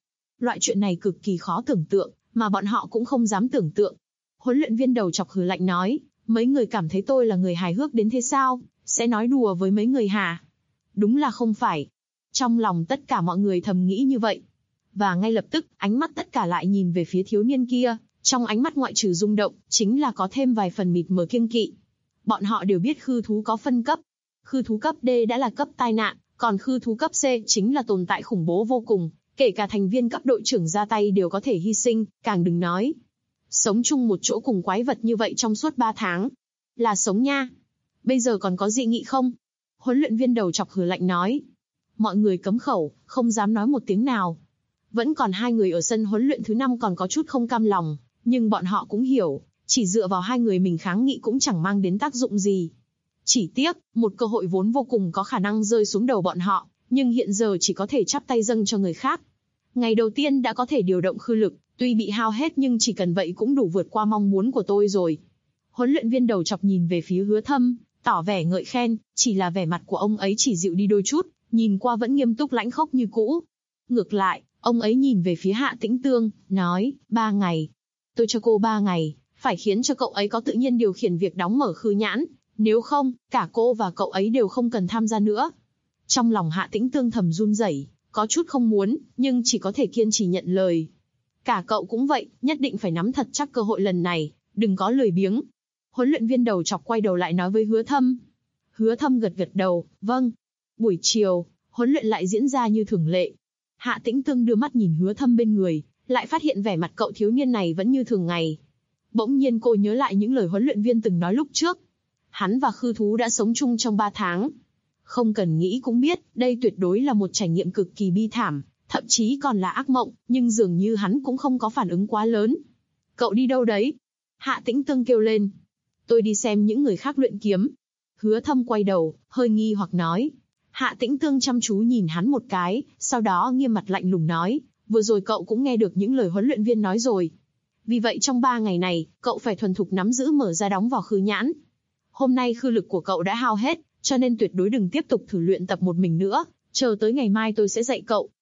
S2: Loại chuyện này cực kỳ khó tưởng tượng, mà bọn họ cũng không dám tưởng tượng. Huấn luyện viên đầu chọc hừ lạnh nói, mấy người cảm thấy tôi là người hài hước đến thế sao, sẽ nói đùa với mấy người hả? Đúng là không phải. Trong lòng tất cả mọi người thầm nghĩ như vậy. Và ngay lập tức, ánh mắt tất cả lại nhìn về phía thiếu niên kia, trong ánh mắt ngoại trừ rung động, chính là có thêm vài phần mịt mờ kiêng kỵ. Bọn họ đều biết khư thú có phân cấp. Khư thú cấp D đã là cấp tai nạn, còn khư thú cấp C chính là tồn tại khủng bố vô cùng, kể cả thành viên cấp đội trưởng ra tay đều có thể hy sinh, càng đừng nói sống chung một chỗ cùng quái vật như vậy trong suốt 3 tháng. Là sống nha. Bây giờ còn có dị nghị không? Huấn luyện viên đầu chọc hừ lạnh nói. Mọi người cấm khẩu, không dám nói một tiếng nào. Vẫn còn 2 người ở sân huấn luyện thứ 5 còn có chút không cam lòng, nhưng bọn họ cũng hiểu, chỉ dựa vào 2 người mình kháng nghị cũng chẳng mang đến tác dụng gì. Chỉ tiếc, một cơ hội vốn vô cùng có khả năng rơi xuống đầu bọn họ, nhưng hiện giờ chỉ có thể chắp tay dâng cho người khác. Ngày đầu tiên đã có thể điều động khư lực, tuy bị hao hết nhưng chỉ cần vậy cũng đủ vượt qua mong muốn của tôi rồi. Huấn luyện viên đầu chọc nhìn về phía Hứa Thâm, tỏ vẻ ngợi khen, chỉ là vẻ mặt của ông ấy chỉ dịu đi đôi chút, nhìn qua vẫn nghiêm túc lãnh khốc như cũ. Ngược lại, ông ấy nhìn về phía Hạ Tĩnh Tương, nói, 3 ngày. Tôi cho cô 3 ngày, phải khiến cho cậu ấy có tự nhiên điều khiển việc đóng mở khư nhãn, nếu không, cả cô và cậu ấy đều không cần tham gia nữa. Trong lòng Hạ Tĩnh Tương thầm run rẩy, có chút không muốn, nhưng chỉ có thể kiên trì nhận lời. Cả cậu cũng vậy, nhất định phải nắm thật chắc cơ hội lần này, đừng có lười biếng. Huấn luyện viên đầu chọc quay đầu lại nói với Hứa Thâm. Hứa Thâm gật gật đầu, vâng. Buổi chiều, huấn luyện lại diễn ra như thường lệ. Hạ Tĩnh Tương đưa mắt nhìn Hứa Thâm bên người, lại phát hiện vẻ mặt cậu thiếu niên này vẫn như thường ngày. Bỗng nhiên cô nhớ lại những lời huấn luyện viên từng nói lúc trước. Hắn và khư thú đã sống chung trong 3 tháng. Không cần nghĩ cũng biết, đây tuyệt đối là một trải nghiệm cực kỳ bi thảm, thậm chí còn là ác mộng, nhưng dường như hắn cũng không có phản ứng quá lớn. Cậu đi đâu đấy? Hạ Tĩnh Tương kêu lên. Tôi đi xem những người khác luyện kiếm. Hứa Thâm quay đầu, hơi nghi hoặc nói. Hạ Tĩnh Tương chăm chú nhìn hắn một cái, sau đó nghiêm mặt lạnh lùng nói, vừa rồi cậu cũng nghe được những lời huấn luyện viên nói rồi. Vì vậy trong 3 ngày này, cậu phải thuần thục nắm giữ mở ra đóng vào khư nhãn. Hôm nay khư lực của cậu đã hao hết, cho nên tuyệt đối đừng tiếp tục thử luyện tập một mình nữa, chờ tới ngày mai tôi sẽ dạy cậu.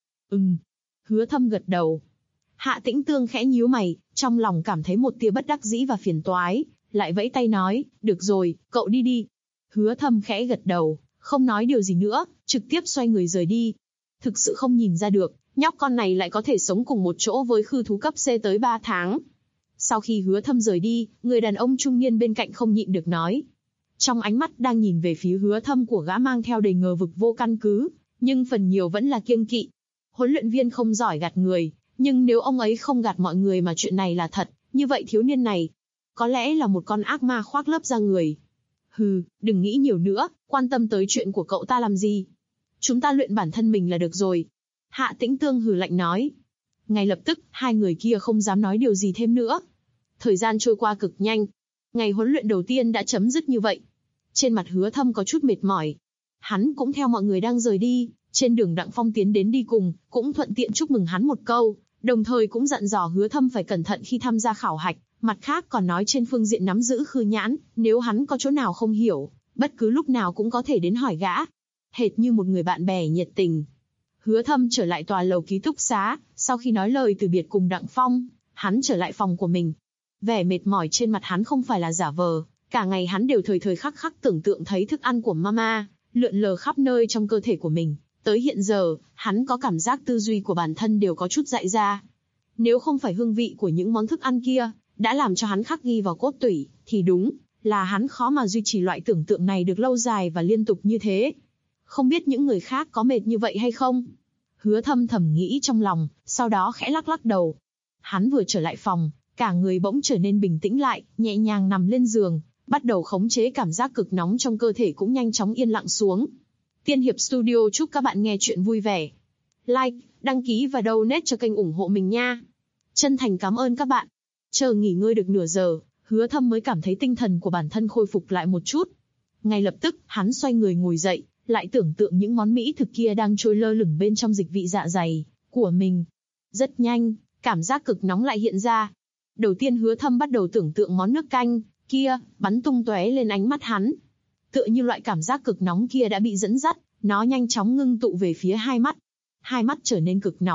S2: Hứa Thâm gật đầu. Hạ Tĩnh Tương khẽ nhíu mày, trong lòng cảm thấy một tia bất đắc dĩ và phiền toái, lại vẫy tay nói, được rồi, cậu đi đi. Hứa Thâm khẽ gật đầu, không nói điều gì nữa, trực tiếp xoay người rời đi. Thực sự không nhìn ra được, nhóc con này lại có thể sống cùng một chỗ với khư thú cấp C tới 3 tháng. Sau khi Hứa Thâm rời đi, người đàn ông trung niên bên cạnh không nhịn được nói. Trong ánh mắt đang nhìn về phía Hứa Thâm của gã mang theo đầy ngờ vực vô căn cứ, nhưng phần nhiều vẫn là kiêng kỵ. Huấn luyện viên không giỏi gạt người, nhưng nếu ông ấy không gạt mọi người mà chuyện này là thật, như vậy thiếu niên này có lẽ là một con ác ma khoác lớp da người. Hừ, đừng nghĩ nhiều nữa, quan tâm tới chuyện của cậu ta làm gì? Chúng ta luyện bản thân mình là được rồi. Hạ Tĩnh Tương hừ lạnh nói. Ngay lập tức, 2 người kia không dám nói điều gì thêm nữa. Thời gian trôi qua cực nhanh. Ngày huấn luyện đầu tiên đã chấm dứt như vậy. Trên mặt Hứa Thâm có chút mệt mỏi. Hắn cũng theo mọi người đang rời đi, trên đường Đặng Phong tiến đến đi cùng, cũng thuận tiện chúc mừng hắn một câu, đồng thời cũng dặn dò Hứa Thâm phải cẩn thận khi tham gia khảo hạch, mặt khác còn nói trên phương diện nắm giữ khư nhãn, nếu hắn có chỗ nào không hiểu, bất cứ lúc nào cũng có thể đến hỏi gã. Hệt như một người bạn bè nhiệt tình. Hứa Thâm trở lại tòa lầu ký túc xá, sau khi nói lời từ biệt cùng Đặng Phong, hắn trở lại phòng của mình. Vẻ mệt mỏi trên mặt hắn không phải là giả vờ, cả ngày hắn đều thời thời khắc khắc tưởng tượng thấy thức ăn của mama lượn lờ khắp nơi trong cơ thể của mình. Tới hiện giờ, hắn có cảm giác tư duy của bản thân đều có chút dại ra. Nếu không phải hương vị của những món thức ăn kia đã làm cho hắn khắc ghi vào cốt tủy, thì đúng là hắn khó mà duy trì loại tưởng tượng này được lâu dài và liên tục như thế. Không biết những người khác có mệt như vậy hay không? Hứa Thâm thầm nghĩ trong lòng, sau đó khẽ lắc lắc đầu. Hắn vừa trở lại phòng, cả người bỗng trở nên bình tĩnh lại, nhẹ nhàng nằm lên giường, bắt đầu khống chế cảm giác cực nóng trong cơ thể cũng nhanh chóng yên lặng xuống. Tiên Hiệp Studio chúc các bạn nghe chuyện vui vẻ. Like, đăng ký và donate cho kênh ủng hộ mình nha. Chân thành cảm ơn các bạn. Chờ nghỉ ngơi được nửa giờ, Hứa Thâm mới cảm thấy tinh thần của bản thân khôi phục lại một chút. Ngay lập tức, hắn xoay người ngồi dậy, lại tưởng tượng những món mỹ thực kia đang trôi lơ lửng bên trong dịch vị dạ dày của mình. Rất nhanh, cảm giác cực nóng lại hiện ra. Đầu tiên Hứa Thâm bắt đầu tưởng tượng món nước canh kia bắn tung tóe lên ánh mắt hắn. Tựa như loại cảm giác cực nóng kia đã bị dẫn dắt, nó nhanh chóng ngưng tụ về phía hai mắt. Hai mắt trở nên cực nóng,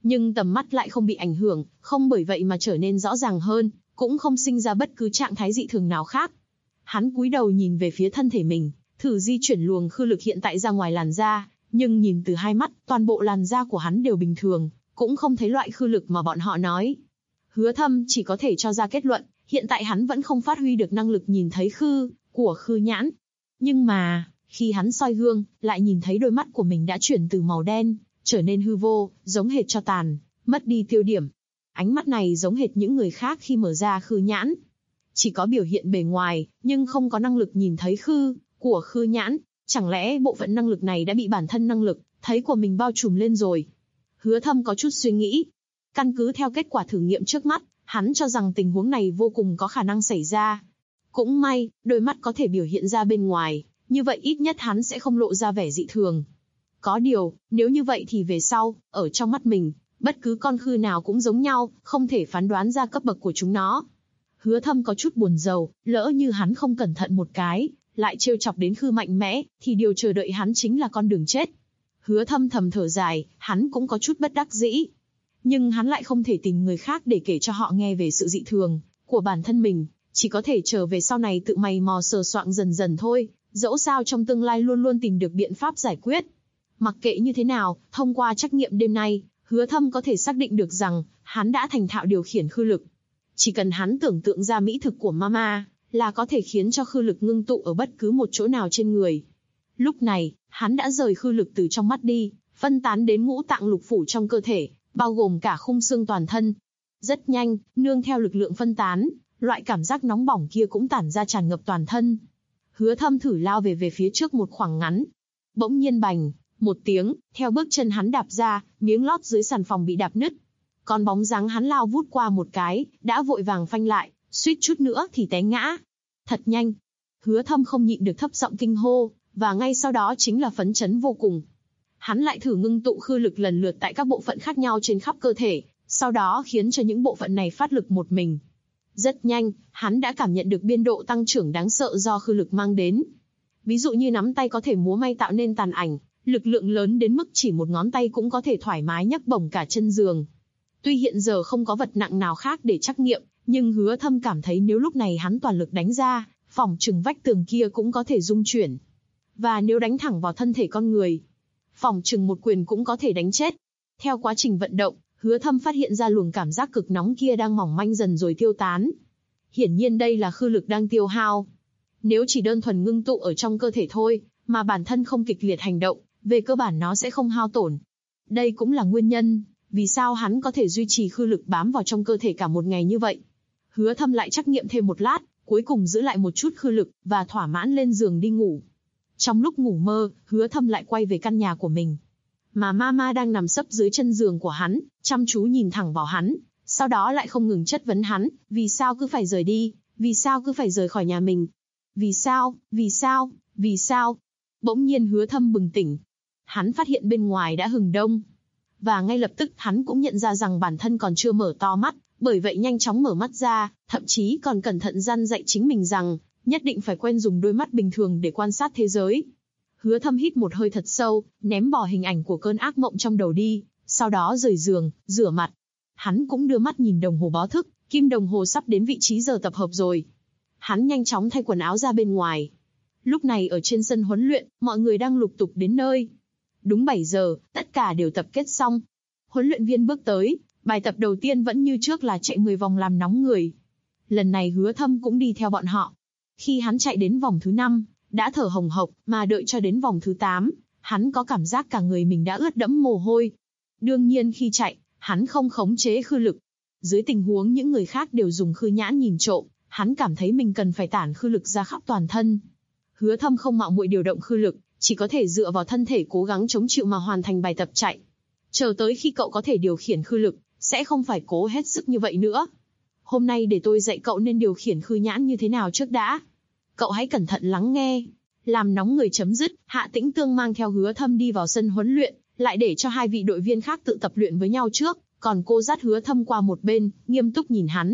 S2: Nhưng tầm mắt lại không bị ảnh hưởng, không bởi vậy mà trở nên rõ ràng hơn, cũng không sinh ra bất cứ trạng thái dị thường nào khác. Hắn cúi đầu nhìn về phía thân thể mình, thử di chuyển luồng khư lực hiện tại ra ngoài làn da, nhưng nhìn từ hai mắt, toàn bộ làn da của hắn đều bình thường, cũng không thấy loại khư lực mà bọn họ nói. Hứa Thâm chỉ có thể cho ra kết luận, hiện tại hắn vẫn không phát huy được năng lực nhìn thấy khư của khư nhãn. Nhưng mà, khi hắn soi gương, lại nhìn thấy đôi mắt của mình đã chuyển từ màu đen, trở nên hư vô, giống hệt tro tàn, mất đi tiêu điểm. Ánh mắt này giống hệt những người khác khi mở ra khư nhãn. Chỉ có biểu hiện bề ngoài, nhưng không có năng lực nhìn thấy khư của khư nhãn. Chẳng lẽ bộ phận năng lực này đã bị bản thân năng lực thấy của mình bao trùm lên rồi? Hứa Thâm có chút suy nghĩ. Căn cứ theo kết quả thử nghiệm trước mắt, hắn cho rằng tình huống này vô cùng có khả năng xảy ra. Cũng may, đôi mắt có thể biểu hiện ra bên ngoài, như vậy ít nhất hắn sẽ không lộ ra vẻ dị thường. Có điều, nếu như vậy thì về sau, ở trong mắt mình, bất cứ con khư nào cũng giống nhau, không thể phán đoán ra cấp bậc của chúng nó. Hứa Thâm có chút buồn rầu, lỡ như hắn không cẩn thận một cái, lại trêu chọc đến khư mạnh mẽ, thì điều chờ đợi hắn chính là con đường chết. Hứa Thâm thầm thở dài, hắn cũng có chút bất đắc dĩ. Nhưng hắn lại không thể tìm người khác để kể cho họ nghe về sự dị thường của bản thân mình, chỉ có thể trở về sau này tự mày mò sờ soạng dần dần thôi, dẫu sao trong tương lai luôn luôn tìm được biện pháp giải quyết. Mặc kệ như thế nào, thông qua trắc nghiệm đêm nay, Hứa Thâm có thể xác định được rằng, hắn đã thành thạo điều khiển khư lực. Chỉ cần hắn tưởng tượng ra mỹ thực của Mama, là có thể khiến cho khư lực ngưng tụ ở bất cứ một chỗ nào trên người. Lúc này, hắn đã rời khư lực từ trong mắt đi, phân tán đến ngũ tạng lục phủ trong cơ thể, bao gồm cả khung xương toàn thân. Rất nhanh, nương theo lực lượng phân tán, loại cảm giác nóng bỏng kia cũng tản ra tràn ngập toàn thân. Hứa Thâm thử lao về phía trước một khoảng ngắn. Bỗng nhiên bành, một tiếng, theo bước chân hắn đạp ra, miếng lót dưới sàn phòng bị đạp nứt. Còn bóng dáng hắn lao vút qua một cái, đã vội vàng phanh lại, suýt chút nữa thì té ngã. Thật nhanh. Hứa Thâm không nhịn được thấp giọng kinh hô, và ngay sau đó chính là phấn chấn vô cùng. Hắn lại thử ngưng tụ khư lực lần lượt tại các bộ phận khác nhau trên khắp cơ thể, sau đó khiến cho những bộ phận này phát lực một mình. Rất nhanh, hắn đã cảm nhận được biên độ tăng trưởng đáng sợ do khư lực mang đến. Ví dụ như nắm tay có thể múa may tạo nên tàn ảnh, lực lượng lớn đến mức chỉ một ngón tay cũng có thể thoải mái nhấc bổng cả chân giường. Tuy hiện giờ không có vật nặng nào khác để trắc nghiệm, nhưng Hứa Thâm cảm thấy nếu lúc này hắn toàn lực đánh ra, phỏng chừng vách tường kia cũng có thể rung chuyển. Và nếu đánh thẳng vào thân thể con người, phỏng chừng một quyền cũng có thể đánh chết. Theo quá trình vận động, Hứa Thâm phát hiện ra luồng cảm giác cực nóng kia đang mỏng manh dần rồi tiêu tán. Hiển nhiên đây là khư lực đang tiêu hao. Nếu chỉ đơn thuần ngưng tụ ở trong cơ thể thôi, mà bản thân không kịch liệt hành động, về cơ bản nó sẽ không hao tổn. Đây cũng là nguyên nhân vì sao hắn có thể duy trì khư lực bám vào trong cơ thể cả một ngày như vậy. Hứa Thâm lại trắc nghiệm thêm một lát, cuối cùng giữ lại một chút khư lực, và thỏa mãn lên giường đi ngủ. Trong lúc ngủ mơ, Hứa Thâm lại quay về căn nhà của mình. Mà Mama đang nằm sấp dưới chân giường của hắn, chăm chú nhìn thẳng vào hắn, sau đó lại không ngừng chất vấn hắn, vì sao cứ phải rời đi, vì sao cứ phải rời khỏi nhà mình. Vì sao, vì sao, vì sao? Bỗng nhiên Hứa Thâm bừng tỉnh. Hắn phát hiện bên ngoài đã hừng đông. Và ngay lập tức hắn cũng nhận ra rằng bản thân còn chưa mở to mắt, bởi vậy nhanh chóng mở mắt ra, thậm chí còn cẩn thận răn dạy chính mình rằng, nhất định phải quen dùng đôi mắt bình thường để quan sát thế giới. Hứa Thâm hít một hơi thật sâu, ném bỏ hình ảnh của cơn ác mộng trong đầu đi, sau đó rời giường, rửa mặt. Hắn cũng đưa mắt nhìn đồng hồ báo thức, kim đồng hồ sắp đến vị trí giờ tập hợp rồi. Hắn nhanh chóng thay quần áo ra bên ngoài. Lúc này ở trên sân huấn luyện, mọi người đang lục tục đến nơi. Đúng 7 giờ, tất cả đều tập kết xong. Huấn luyện viên bước tới, bài tập đầu tiên vẫn như trước là chạy 10 vòng làm nóng người. Lần này Hứa Thâm cũng đi theo bọn họ. Khi hắn chạy đến vòng thứ 5, đã thở hồng hộc, mà đợi cho đến vòng thứ 8, hắn có cảm giác cả người mình đã ướt đẫm mồ hôi. Đương nhiên khi chạy, hắn không khống chế khư lực. Dưới tình huống những người khác đều dùng khư nhãn nhìn trộm, hắn cảm thấy mình cần phải tản khư lực ra khắp toàn thân. Hứa Thâm không mạo muội điều động khư lực, chỉ có thể dựa vào thân thể cố gắng chống chịu mà hoàn thành bài tập chạy. Chờ tới khi cậu có thể điều khiển khư lực, sẽ không phải cố hết sức như vậy nữa. Hôm nay để tôi dạy cậu nên điều khiển khư nhãn như thế nào trước đã. Cậu hãy cẩn thận lắng nghe. Làm nóng người chấm dứt, Hạ Tĩnh Tương mang theo Hứa Thâm đi vào sân huấn luyện, lại để cho hai vị đội viên khác tự tập luyện với nhau trước, còn cô dắt Hứa Thâm qua một bên, nghiêm túc nhìn hắn.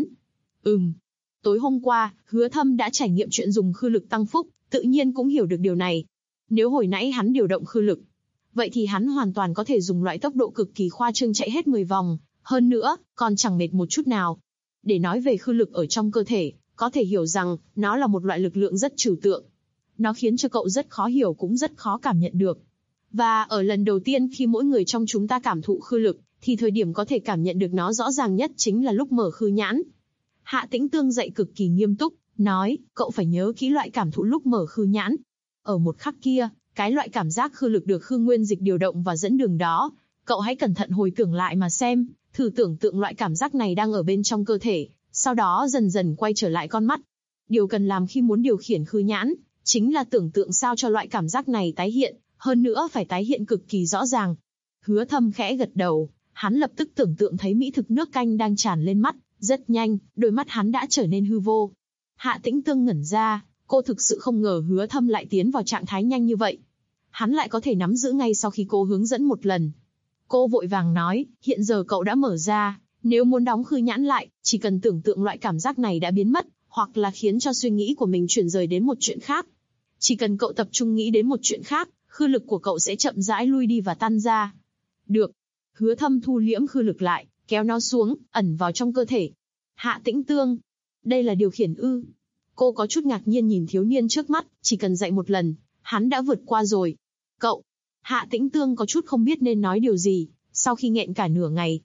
S2: Tối hôm qua, Hứa Thâm đã trải nghiệm chuyện dùng khư lực tăng phúc, tự nhiên cũng hiểu được điều này. Nếu hồi nãy hắn điều động khư lực, vậy thì hắn hoàn toàn có thể dùng loại tốc độ cực kỳ khoa trương chạy hết 10 vòng, hơn nữa, còn chẳng mệt một chút nào. Để nói về khư lực ở trong cơ thể, có thể hiểu rằng, nó là một loại lực lượng rất trừu tượng. Nó khiến cho cậu rất khó hiểu cũng rất khó cảm nhận được. Và ở lần đầu tiên khi mỗi người trong chúng ta cảm thụ khư lực, thì thời điểm có thể cảm nhận được nó rõ ràng nhất chính là lúc mở khư nhãn. Hạ Tĩnh Tương dạy cực kỳ nghiêm túc, nói, cậu phải nhớ kỹ loại cảm thụ lúc mở khư nhãn. Ở một khắc kia, cái loại cảm giác khư lực được khư nguyên dịch điều động và dẫn đường đó, cậu hãy cẩn thận hồi tưởng lại mà xem, thử tưởng tượng loại cảm giác này đang ở bên trong cơ thể, sau đó dần dần quay trở lại con mắt. Điều cần làm khi muốn điều khiển khư nhãn, chính là tưởng tượng sao cho loại cảm giác này tái hiện, hơn nữa phải tái hiện cực kỳ rõ ràng. Hứa Thâm khẽ gật đầu, hắn lập tức tưởng tượng thấy mỹ thực nước canh đang tràn lên mắt, rất nhanh, đôi mắt hắn đã trở nên hư vô. Hạ Tĩnh Tương ngẩn ra, cô thực sự không ngờ Hứa Thâm lại tiến vào trạng thái nhanh như vậy. Hắn lại có thể nắm giữ ngay sau khi cô hướng dẫn một lần. Cô vội vàng nói, hiện giờ cậu đã mở ra, nếu muốn đóng khư nhãn lại, chỉ cần tưởng tượng loại cảm giác này đã biến mất, hoặc là khiến cho suy nghĩ của mình chuyển rời đến một chuyện khác. Chỉ cần cậu tập trung nghĩ đến một chuyện khác, khư lực của cậu sẽ chậm rãi lui đi và tan ra. Được. Hứa Thâm thu liễm khư lực lại, kéo nó xuống, ẩn vào trong cơ thể. Hạ Tĩnh Tương, đây là điều khiển ư? Cô có chút ngạc nhiên nhìn thiếu niên trước mắt, chỉ cần dạy một lần, hắn đã vượt qua rồi. Cậu, Hạ Tĩnh Tương có chút không biết nên nói điều gì, sau khi nghẹn cả nửa ngày.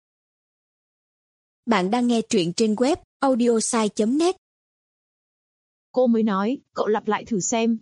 S3: Bạn đang nghe truyện trên web audiosai.net.
S2: Cô mới nói, cậu lặp lại thử xem.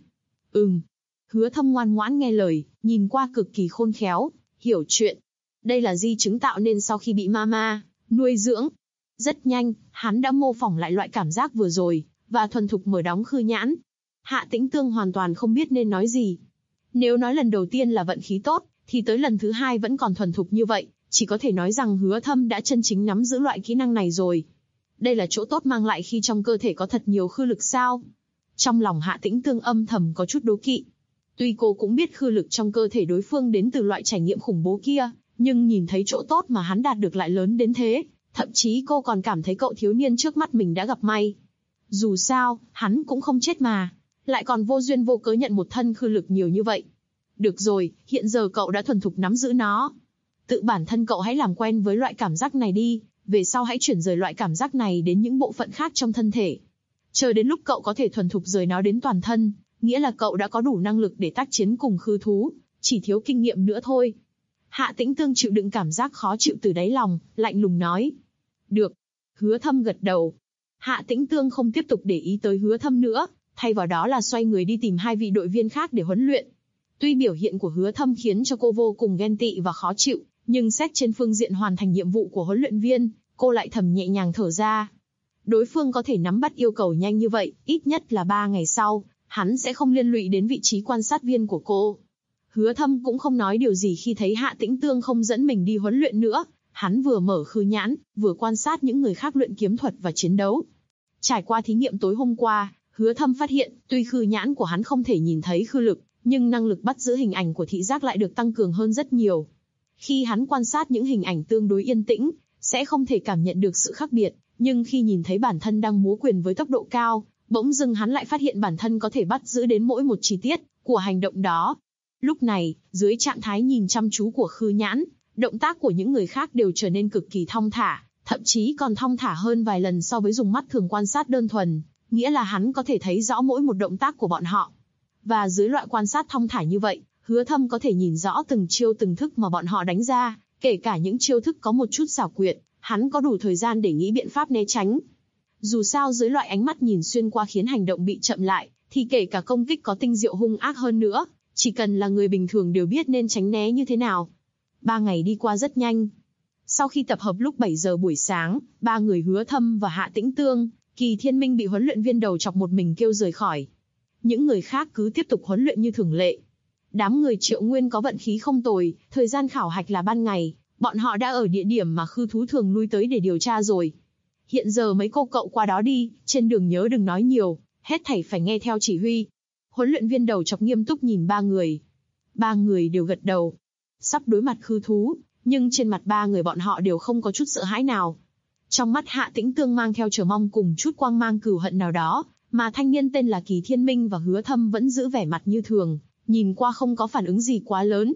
S2: Hứa Thâm ngoan ngoãn nghe lời, nhìn qua cực kỳ khôn khéo, hiểu chuyện. Đây là di chứng tạo nên sau khi bị mama nuôi dưỡng. Rất nhanh, hắn đã mô phỏng lại loại cảm giác vừa rồi, và thuần thục mở đóng khư nhãn. Hạ Tĩnh Tương hoàn toàn không biết nên nói gì. Nếu nói lần đầu tiên là vận khí tốt, thì tới lần thứ hai vẫn còn thuần thục như vậy, chỉ có thể nói rằng Hứa Thâm đã chân chính nắm giữ loại kỹ năng này rồi. Đây là chỗ tốt mang lại khi trong cơ thể có thật nhiều khư lực sao? Trong lòng Hạ Tĩnh Tương âm thầm có chút đố kỵ. Tuy cô cũng biết khư lực trong cơ thể đối phương đến từ loại trải nghiệm khủng bố kia, nhưng nhìn thấy chỗ tốt mà hắn đạt được lại lớn đến thế, thậm chí cô còn cảm thấy cậu thiếu niên trước mắt mình đã gặp may. Dù sao, hắn cũng không chết mà, lại còn vô duyên vô cớ nhận một thân khư lực nhiều như vậy. Được rồi, hiện giờ cậu đã thuần thục nắm giữ nó. Tự bản thân cậu hãy làm quen với loại cảm giác này đi, về sau hãy chuyển rời loại cảm giác này đến những bộ phận khác trong thân thể. Chờ đến lúc cậu có thể thuần thục rời nó đến toàn thân, nghĩa là cậu đã có đủ năng lực để tác chiến cùng khư thú, chỉ thiếu kinh nghiệm nữa thôi. Hạ Tĩnh Tương chịu đựng cảm giác khó chịu từ đáy lòng, lạnh lùng nói. Được. Hứa Thâm gật đầu. Hạ Tĩnh Tương không tiếp tục để ý tới Hứa Thâm nữa, thay vào đó là xoay người đi tìm hai vị đội viên khác để huấn luyện. Tuy biểu hiện của Hứa Thâm khiến cho cô vô cùng ghen tị và khó chịu, nhưng xét trên phương diện hoàn thành nhiệm vụ của huấn luyện viên, cô lại thầm nhẹ nhàng thở ra. Đối phương có thể nắm bắt yêu cầu nhanh như vậy, ít nhất là 3 ngày sau, hắn sẽ không liên lụy đến vị trí quan sát viên của cô. Hứa Thâm cũng không nói điều gì khi thấy Hạ Tĩnh Tương không dẫn mình đi huấn luyện nữa, hắn vừa mở khư nhãn, vừa quan sát những người khác luyện kiếm thuật và chiến đấu. Trải qua thí nghiệm tối hôm qua, Hứa Thâm phát hiện, tuy khư nhãn của hắn không thể nhìn thấy khư lực, nhưng năng lực bắt giữ hình ảnh của thị giác lại được tăng cường hơn rất nhiều. Khi hắn quan sát những hình ảnh tương đối yên tĩnh, sẽ không thể cảm nhận được sự khác biệt, nhưng khi nhìn thấy bản thân đang múa quyền với tốc độ cao, bỗng dưng hắn lại phát hiện bản thân có thể bắt giữ đến mỗi một chi tiết của hành động đó. Lúc này, dưới trạng thái nhìn chăm chú của khư nhãn, động tác của những người khác đều trở nên cực kỳ thong thả, thậm chí còn thong thả hơn vài lần so với dùng mắt thường quan sát đơn thuần, nghĩa là hắn có thể thấy rõ mỗi một động tác của bọn họ. Và dưới loại quan sát thong thả như vậy, Hứa Thâm có thể nhìn rõ từng chiêu từng thức mà bọn họ đánh ra, kể cả những chiêu thức có một chút xảo quyệt, hắn có đủ thời gian để nghĩ biện pháp né tránh. Dù sao dưới loại ánh mắt nhìn xuyên qua khiến hành động bị chậm lại, thì kể cả công kích có tinh diệu hung ác hơn nữa, chỉ cần là người bình thường đều biết nên tránh né như thế nào. 3 ngày đi qua rất nhanh. Sau khi tập hợp lúc 7 giờ buổi sáng, 3 người Hứa Thâm và Hạ Tĩnh Tương, Kỳ Thiên Minh bị huấn luyện viên đầu chọc một mình kêu rời khỏi. Những người khác cứ tiếp tục huấn luyện như thường lệ. Đám người Triệu Nguyên có vận khí không tồi, thời gian khảo hạch là ban ngày, bọn họ đã ở địa điểm mà khư thú thường lui tới để điều tra rồi. Hiện giờ mấy cô cậu qua đó đi, trên đường nhớ đừng nói nhiều, hết thảy phải nghe theo chỉ huy. Huấn luyện viên đầu chọc nghiêm túc nhìn 3 người. 3 người đều gật đầu. Sắp đối mặt khư thú, nhưng trên mặt 3 người bọn họ đều không có chút sợ hãi nào. Trong mắt Hạ Tĩnh Tương mang theo chờ mong cùng chút quang mang cừu hận nào đó, mà thanh niên tên là Kỳ Thiên Minh và Hứa Thâm vẫn giữ vẻ mặt như thường, nhìn qua không có phản ứng gì quá lớn.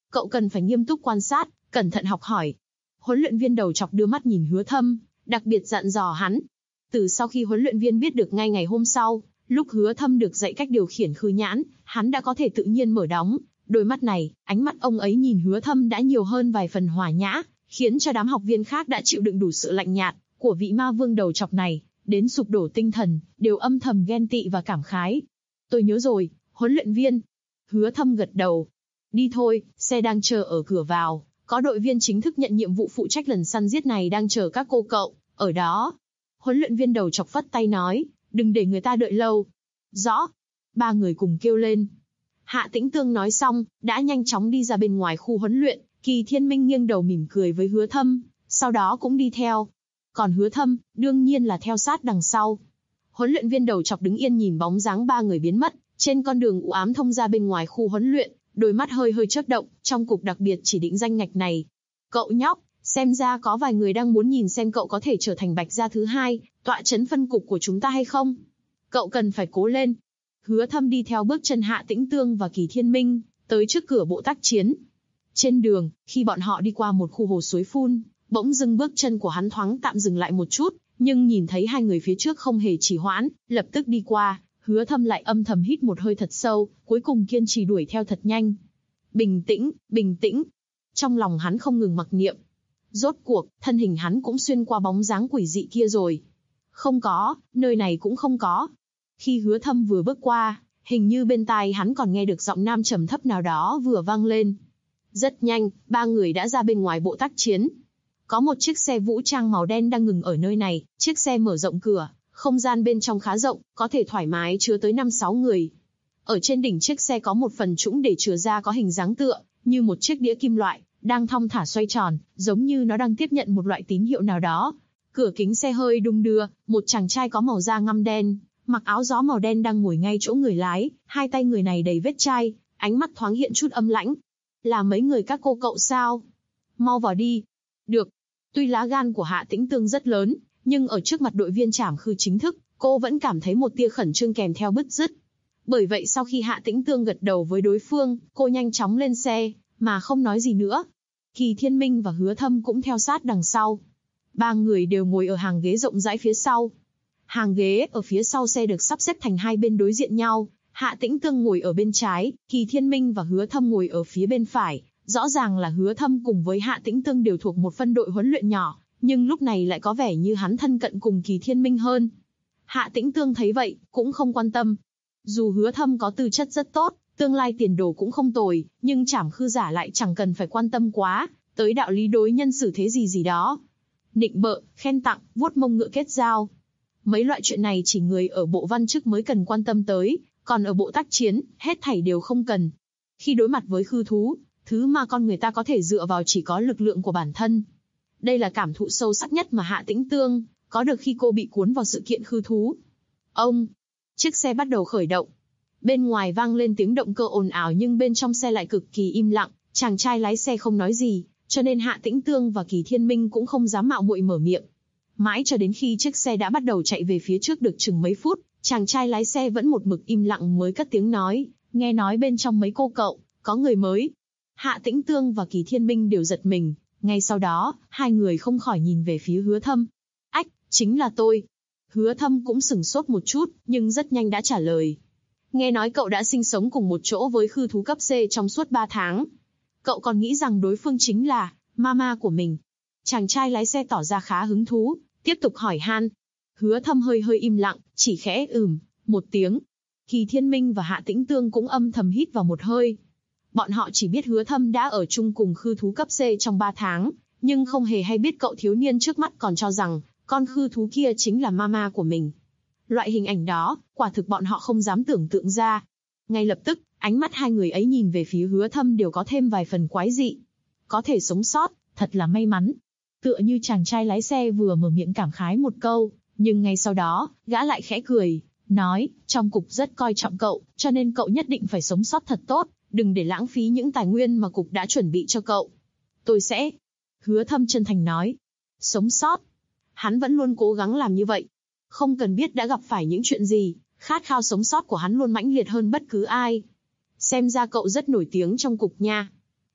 S2: Cậu cần phải nghiêm túc quan sát, cẩn thận học hỏi. Huấn luyện viên đầu chọc đưa mắt nhìn Hứa Thâm, đặc biệt dặn dò hắn. Từ sau khi huấn luyện viên biết được ngay ngày hôm sau, lúc Hứa Thâm được dạy cách điều khiển khư nhãn, hắn đã có thể tự nhiên mở đóng. Đôi mắt này, ánh mắt ông ấy nhìn Hứa Thâm đã nhiều hơn vài phần hòa nhã, khiến cho đám học viên khác đã chịu đựng đủ sự lạnh nhạt của vị ma vương đầu chọc này, đến sụp đổ tinh thần, đều âm thầm ghen tị và cảm khái. Tôi nhớ rồi, huấn luyện viên. Hứa Thâm gật đầu. Đi thôi, xe đang chờ ở cửa vào, có đội viên chính thức nhận nhiệm vụ phụ trách lần săn giết này đang chờ các cô cậu, ở đó. Huấn luyện viên đầu chọc phất tay nói, đừng để người ta đợi lâu. Rõ. Ba người cùng kêu lên. Hạ Tĩnh Tương nói xong, đã nhanh chóng đi ra bên ngoài khu huấn luyện, Kỳ Thiên Minh nghiêng đầu mỉm cười với Hứa Thâm, sau đó cũng đi theo. Còn Hứa Thâm, đương nhiên là theo sát đằng sau. Huấn luyện viên đầu chọc đứng yên nhìn bóng dáng ba người biến mất, trên con đường u ám thông ra bên ngoài khu huấn luyện, đôi mắt hơi hơi chớp động, trong cục đặc biệt chỉ định danh ngạch này. Cậu nhóc, xem ra có vài người đang muốn nhìn xem cậu có thể trở thành Bạch Gia thứ hai, tọa trấn phân cục của chúng ta hay không. Cậu cần phải cố lên. Hứa Thâm đi theo bước chân Hạ Tĩnh Tương và Kỳ Thiên Minh, tới trước cửa bộ tác chiến. Trên đường, khi bọn họ đi qua một khu hồ suối phun, bỗng dưng bước chân của hắn thoáng tạm dừng lại một chút, nhưng nhìn thấy hai người phía trước không hề trì hoãn, lập tức đi qua, Hứa Thâm lại âm thầm hít một hơi thật sâu, cuối cùng kiên trì đuổi theo thật nhanh. Bình tĩnh, bình tĩnh. Trong lòng hắn không ngừng mặc niệm. Rốt cuộc, thân hình hắn cũng xuyên qua bóng dáng quỷ dị kia rồi. Không có, nơi này cũng không có. Khi Hứa Thâm vừa bước qua, hình như bên tai hắn còn nghe được giọng nam trầm thấp nào đó vừa vang lên. Rất nhanh, ba người đã ra bên ngoài bộ tác chiến. Có một chiếc xe vũ trang màu đen đang ngừng ở nơi này, chiếc xe mở rộng cửa, không gian bên trong khá rộng, có thể thoải mái chứa tới 5-6 người. Ở trên đỉnh chiếc xe có một phần trũng để chứa ra có hình dáng tựa, như một chiếc đĩa kim loại, đang thong thả xoay tròn, giống như nó đang tiếp nhận một loại tín hiệu nào đó. Cửa kính xe hơi đung đưa, một chàng trai có màu da ngăm đen, mặc áo gió màu đen đang ngồi ngay chỗ người lái, hai tay người này đầy vết chai, ánh mắt thoáng hiện chút âm lãnh. Là mấy người các cô cậu sao? Mau vào đi. Được. Tuy lá gan của Hạ Tĩnh Tương rất lớn, nhưng ở trước mặt đội viên trảm khư chính thức, cô vẫn cảm thấy một tia khẩn trương kèm theo bứt rứt. Bởi vậy sau khi Hạ Tĩnh Tương gật đầu với đối phương, cô nhanh chóng lên xe, mà không nói gì nữa. Kỳ Thiên Minh và Hứa Thâm cũng theo sát đằng sau. Ba người đều ngồi ở hàng ghế rộng rãi phía sau. Hàng ghế ở phía sau xe được sắp xếp thành hai bên đối diện nhau. Hạ Tĩnh Tương ngồi ở bên trái, Kỳ Thiên Minh và Hứa Thâm ngồi ở phía bên phải. Rõ ràng là Hứa Thâm cùng với Hạ Tĩnh Tương đều thuộc một phân đội huấn luyện nhỏ, nhưng lúc này lại có vẻ như hắn thân cận cùng Kỳ Thiên Minh hơn. Hạ Tĩnh Tương thấy vậy, cũng không quan tâm. Dù Hứa Thâm có tư chất rất tốt, tương lai tiền đồ cũng không tồi, nhưng trảm khư giả lại chẳng cần phải quan tâm quá, tới đạo lý đối nhân xử thế gì đó. Nịnh bợ, khen tặng, vuốt mông ngựa kết giao. Mấy loại chuyện này chỉ người ở bộ văn chức mới cần quan tâm tới, còn ở bộ tác chiến, hết thảy đều không cần. Khi đối mặt với khư thú, thứ mà con người ta có thể dựa vào chỉ có lực lượng của bản thân. Đây là cảm thụ sâu sắc nhất mà Hạ Tĩnh Tương có được khi cô bị cuốn vào sự kiện khư thú. Chiếc xe bắt đầu khởi động. Bên ngoài vang lên tiếng động cơ ồn ào nhưng bên trong xe lại cực kỳ im lặng, chàng trai lái xe không nói gì, cho nên Hạ Tĩnh Tương và Kỳ Thiên Minh cũng không dám mạo muội mở miệng. Mãi cho đến khi chiếc xe đã bắt đầu chạy về phía trước được chừng mấy phút, chàng trai lái xe vẫn một mực im lặng mới cất tiếng nói, nghe nói bên trong mấy cô cậu, có người mới. Hạ Tĩnh Tương và Kỳ Thiên Minh đều giật mình, ngay sau đó, hai người không khỏi nhìn về phía Hứa Thâm. Ách, chính là tôi. Hứa Thâm cũng sửng sốt một chút, nhưng rất nhanh đã trả lời. Nghe nói cậu đã sinh sống cùng một chỗ với khư thú cấp C trong suốt 3 tháng. Cậu còn nghĩ rằng đối phương chính là mama của mình. Chàng trai lái xe tỏ ra khá hứng thú, tiếp tục hỏi han. Hứa Thâm hơi hơi im lặng, chỉ khẽ một tiếng. Kỳ Thiên Minh và Hạ Tĩnh Tương cũng âm thầm hít vào một hơi. Bọn họ chỉ biết Hứa Thâm đã ở chung cùng khư thú cấp C trong 3 tháng, nhưng không hề hay biết cậu thiếu niên trước mắt còn cho rằng con khư thú kia chính là mama của mình. Loại hình ảnh đó, quả thực bọn họ không dám tưởng tượng ra. Ngay lập tức, ánh mắt hai người ấy nhìn về phía Hứa Thâm đều có thêm vài phần quái dị. Có thể sống sót, thật là may mắn. Tựa như chàng trai lái xe vừa mở miệng cảm khái một câu, nhưng ngay sau đó, gã lại khẽ cười, nói, trong cục rất coi trọng cậu, cho nên cậu nhất định phải sống sót thật tốt, đừng để lãng phí những tài nguyên mà cục đã chuẩn bị cho cậu. Tôi sẽ. Hứa Thâm chân thành nói. Sống sót. Hắn vẫn luôn cố gắng làm như vậy. Không cần biết đã gặp phải những chuyện gì, khát khao sống sót của hắn luôn mãnh liệt hơn bất cứ ai. Xem ra cậu rất nổi tiếng trong cục nha.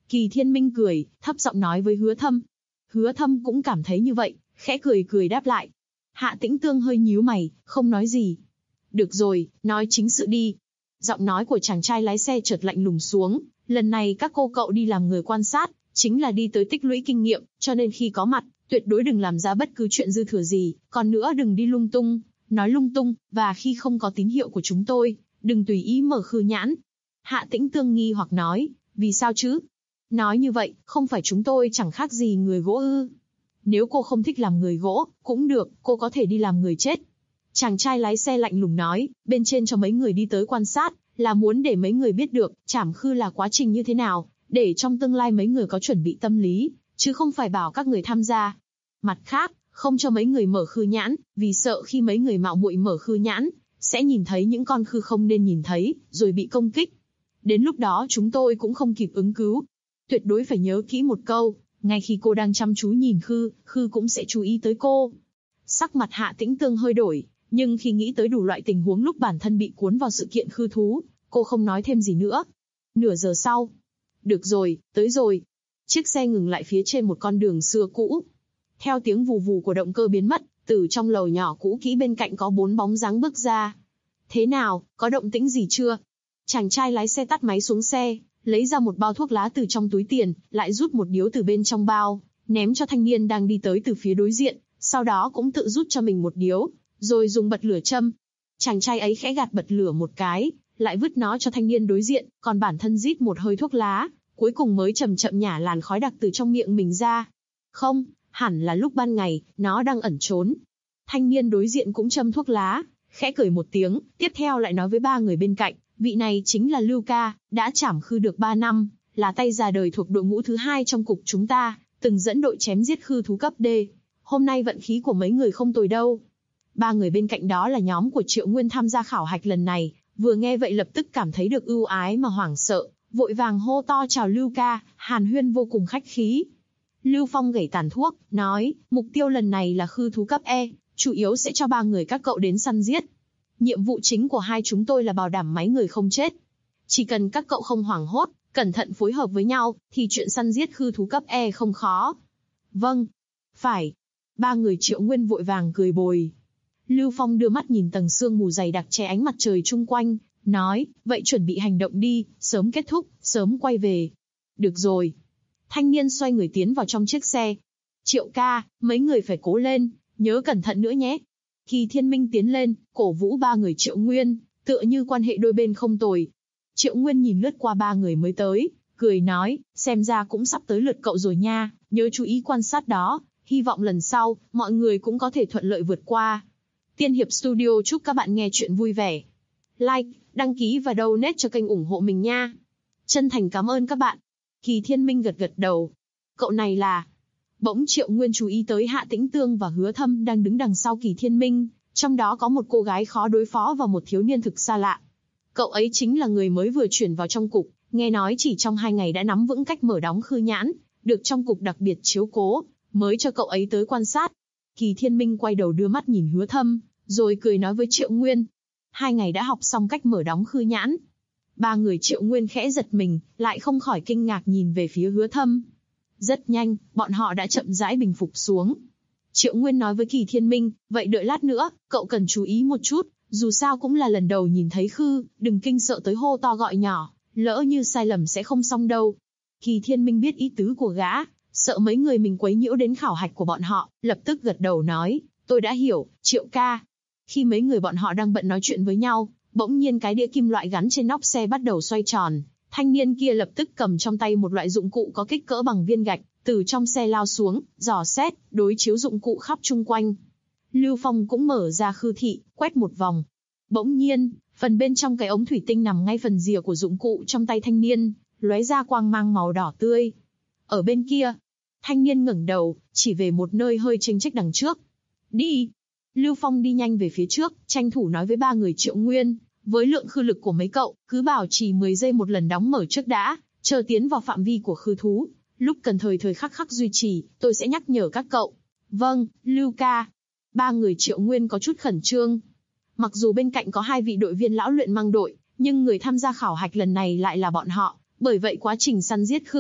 S2: Kỳ Thiên Minh cười, thấp giọng nói với Hứa Thâm. Hứa Thâm cũng cảm thấy như vậy, khẽ cười cười đáp lại. Hạ Tĩnh Tương hơi nhíu mày, không nói gì. Được rồi, nói chính sự đi. Giọng nói của chàng trai lái xe chợt lạnh lùng xuống, lần này các cô cậu đi làm người quan sát, chính là đi tới tích lũy kinh nghiệm, cho nên khi có mặt, tuyệt đối đừng làm ra bất cứ chuyện dư thừa gì, còn nữa đừng đi lung tung, nói lung tung, và khi không có tín hiệu của chúng tôi, đừng tùy ý mở khư nhãn. Hạ Tĩnh Tương nghi hoặc nói, vì sao chứ? Nói như vậy, không phải chúng tôi chẳng khác gì người gỗ ư? Nếu cô không thích làm người gỗ, cũng được, cô có thể đi làm người chết. Chàng trai lái xe lạnh lùng nói, bên trên cho mấy người đi tới quan sát, là muốn để mấy người biết được, trảm khư là quá trình như thế nào, để trong tương lai mấy người có chuẩn bị tâm lý, chứ không phải bảo các người tham gia. Mặt khác, không cho mấy người mở khư nhãn, vì sợ khi mấy người mạo muội mở khư nhãn, sẽ nhìn thấy những con khư không nên nhìn thấy, rồi bị công kích. Đến lúc đó chúng tôi cũng không kịp ứng cứu. Tuyệt đối phải nhớ kỹ một câu, ngay khi cô đang chăm chú nhìn khư cũng sẽ chú ý tới cô. Sắc mặt Hạ Tĩnh Tương hơi đổi, nhưng khi nghĩ tới đủ loại tình huống lúc bản thân bị cuốn vào sự kiện khư thú, cô không nói thêm gì nữa. Nửa giờ sau. Được rồi, tới rồi. Chiếc xe ngừng lại phía trên một con đường xưa cũ. Theo tiếng vù vù của động cơ biến mất, từ trong lầu nhỏ cũ kỹ bên cạnh có 4 bóng dáng bước ra. Thế nào, có động tĩnh gì chưa? Chàng trai lái xe tắt máy xuống xe, lấy ra một bao thuốc lá từ trong túi tiền, lại rút một điếu từ bên trong bao, ném cho thanh niên đang đi tới từ phía đối diện, sau đó cũng tự rút cho mình một điếu, rồi dùng bật lửa châm. Chàng trai ấy khẽ gạt bật lửa một cái, lại vứt nó cho thanh niên đối diện, còn bản thân rít một hơi thuốc lá, cuối cùng mới chậm chậm nhả làn khói đặc từ trong miệng mình ra. Không, hẳn là lúc ban ngày, nó đang ẩn trốn. Thanh niên đối diện cũng châm thuốc lá, khẽ cười một tiếng, tiếp theo lại nói với 3 người bên cạnh, vị này chính là Lưu Ca, đã trảm khư được 3 năm, là tay già đời thuộc đội ngũ thứ 2 trong cục chúng ta, từng dẫn đội chém giết khư thú cấp D. Hôm nay vận khí của mấy người không tồi đâu. 3 người bên cạnh đó là nhóm của Triệu Nguyên tham gia khảo hạch lần này, vừa nghe vậy lập tức cảm thấy được ưu ái mà hoảng sợ, vội vàng hô to chào Lưu Ca, hàn huyên vô cùng khách khí. Lưu Phong gẩy tàn thuốc, nói, mục tiêu lần này là khư thú cấp E, chủ yếu sẽ cho 3 người các cậu đến săn giết. Nhiệm vụ chính của hai chúng tôi là bảo đảm mấy người không chết. Chỉ cần các cậu không hoảng hốt, cẩn thận phối hợp với nhau, thì chuyện săn giết khư thú cấp E không khó. Vâng. Phải. 3 người Triệu Nguyên vội vàng cười bồi. Lưu Phong đưa mắt nhìn tầng sương mù dày đặc che ánh mặt trời chung quanh, nói, vậy chuẩn bị hành động đi, sớm kết thúc, sớm quay về. Được rồi. Thanh niên xoay người tiến vào trong chiếc xe. Triệu ca, mấy người phải cố lên, nhớ cẩn thận nữa nhé. Kỳ Thiên Minh tiến lên, cổ vũ 3 người Triệu Nguyên, tựa như quan hệ đôi bên không tồi. Triệu Nguyên nhìn lướt qua 3 người mới tới, cười nói, xem ra cũng sắp tới lượt cậu rồi nha, nhớ chú ý quan sát đó, hy vọng lần sau, mọi người cũng có thể thuận lợi vượt qua. Tiên Hiệp Studio chúc các bạn nghe chuyện vui vẻ. Like, đăng ký và donate cho kênh ủng hộ mình nha. Chân thành cảm ơn các bạn. Kỳ Thiên Minh gật gật đầu. Cậu này là... Bỗng Triệu Nguyên chú ý tới Hạ Tĩnh Tương và Hứa Thâm đang đứng đằng sau Kỳ Thiên Minh, trong đó có một cô gái khó đối phó và một thiếu niên thực xa lạ. Cậu ấy chính là người mới vừa chuyển vào trong cục, nghe nói chỉ trong 2 ngày đã nắm vững cách mở đóng khư nhãn, được trong cục đặc biệt chiếu cố, mới cho cậu ấy tới quan sát. Kỳ Thiên Minh quay đầu đưa mắt nhìn Hứa Thâm, rồi cười nói với Triệu Nguyên. 2 ngày đã học xong cách mở đóng khư nhãn. 3 người Triệu Nguyên khẽ giật mình, lại không khỏi kinh ngạc nhìn về phía Hứa Thâm. Rất nhanh, bọn họ đã chậm rãi bình phục xuống. Triệu Nguyên nói với Kỳ Thiên Minh, vậy đợi lát nữa, cậu cần chú ý một chút, dù sao cũng là lần đầu nhìn thấy khư, đừng kinh sợ tới hô to gọi nhỏ, lỡ như sai lầm sẽ không xong đâu. Kỳ Thiên Minh biết ý tứ của gã, sợ mấy người mình quấy nhiễu đến khảo hạch của bọn họ, lập tức gật đầu nói, tôi đã hiểu, Triệu ca. Khi mấy người bọn họ đang bận nói chuyện với nhau, bỗng nhiên cái đĩa kim loại gắn trên nóc xe bắt đầu xoay tròn. Thanh niên kia lập tức cầm trong tay một loại dụng cụ có kích cỡ bằng viên gạch, từ trong xe lao xuống, dò xét, đối chiếu dụng cụ khắp chung quanh. Lưu Phong cũng mở ra khư thị, quét một vòng. Bỗng nhiên, phần bên trong cái ống thủy tinh nằm ngay phần rìa của dụng cụ trong tay thanh niên, lóe ra quang mang màu đỏ tươi. Ở bên kia, thanh niên ngẩng đầu, chỉ về một nơi hơi chênh chách đằng trước. Đi! Lưu Phong đi nhanh về phía trước, tranh thủ nói với 3 người Triệu Nguyên. Với lượng khư lực của mấy cậu, cứ bảo trì 10 giây một lần đóng mở trước đã, chờ tiến vào phạm vi của khư thú. Lúc cần thời khắc duy trì, tôi sẽ nhắc nhở các cậu. Vâng, Lưu ca. 3 người Triệu Nguyên có chút khẩn trương. Mặc dù bên cạnh có 2 vị đội viên lão luyện mang đội, nhưng người tham gia khảo hạch lần này lại là bọn họ. Bởi vậy quá trình săn giết khư,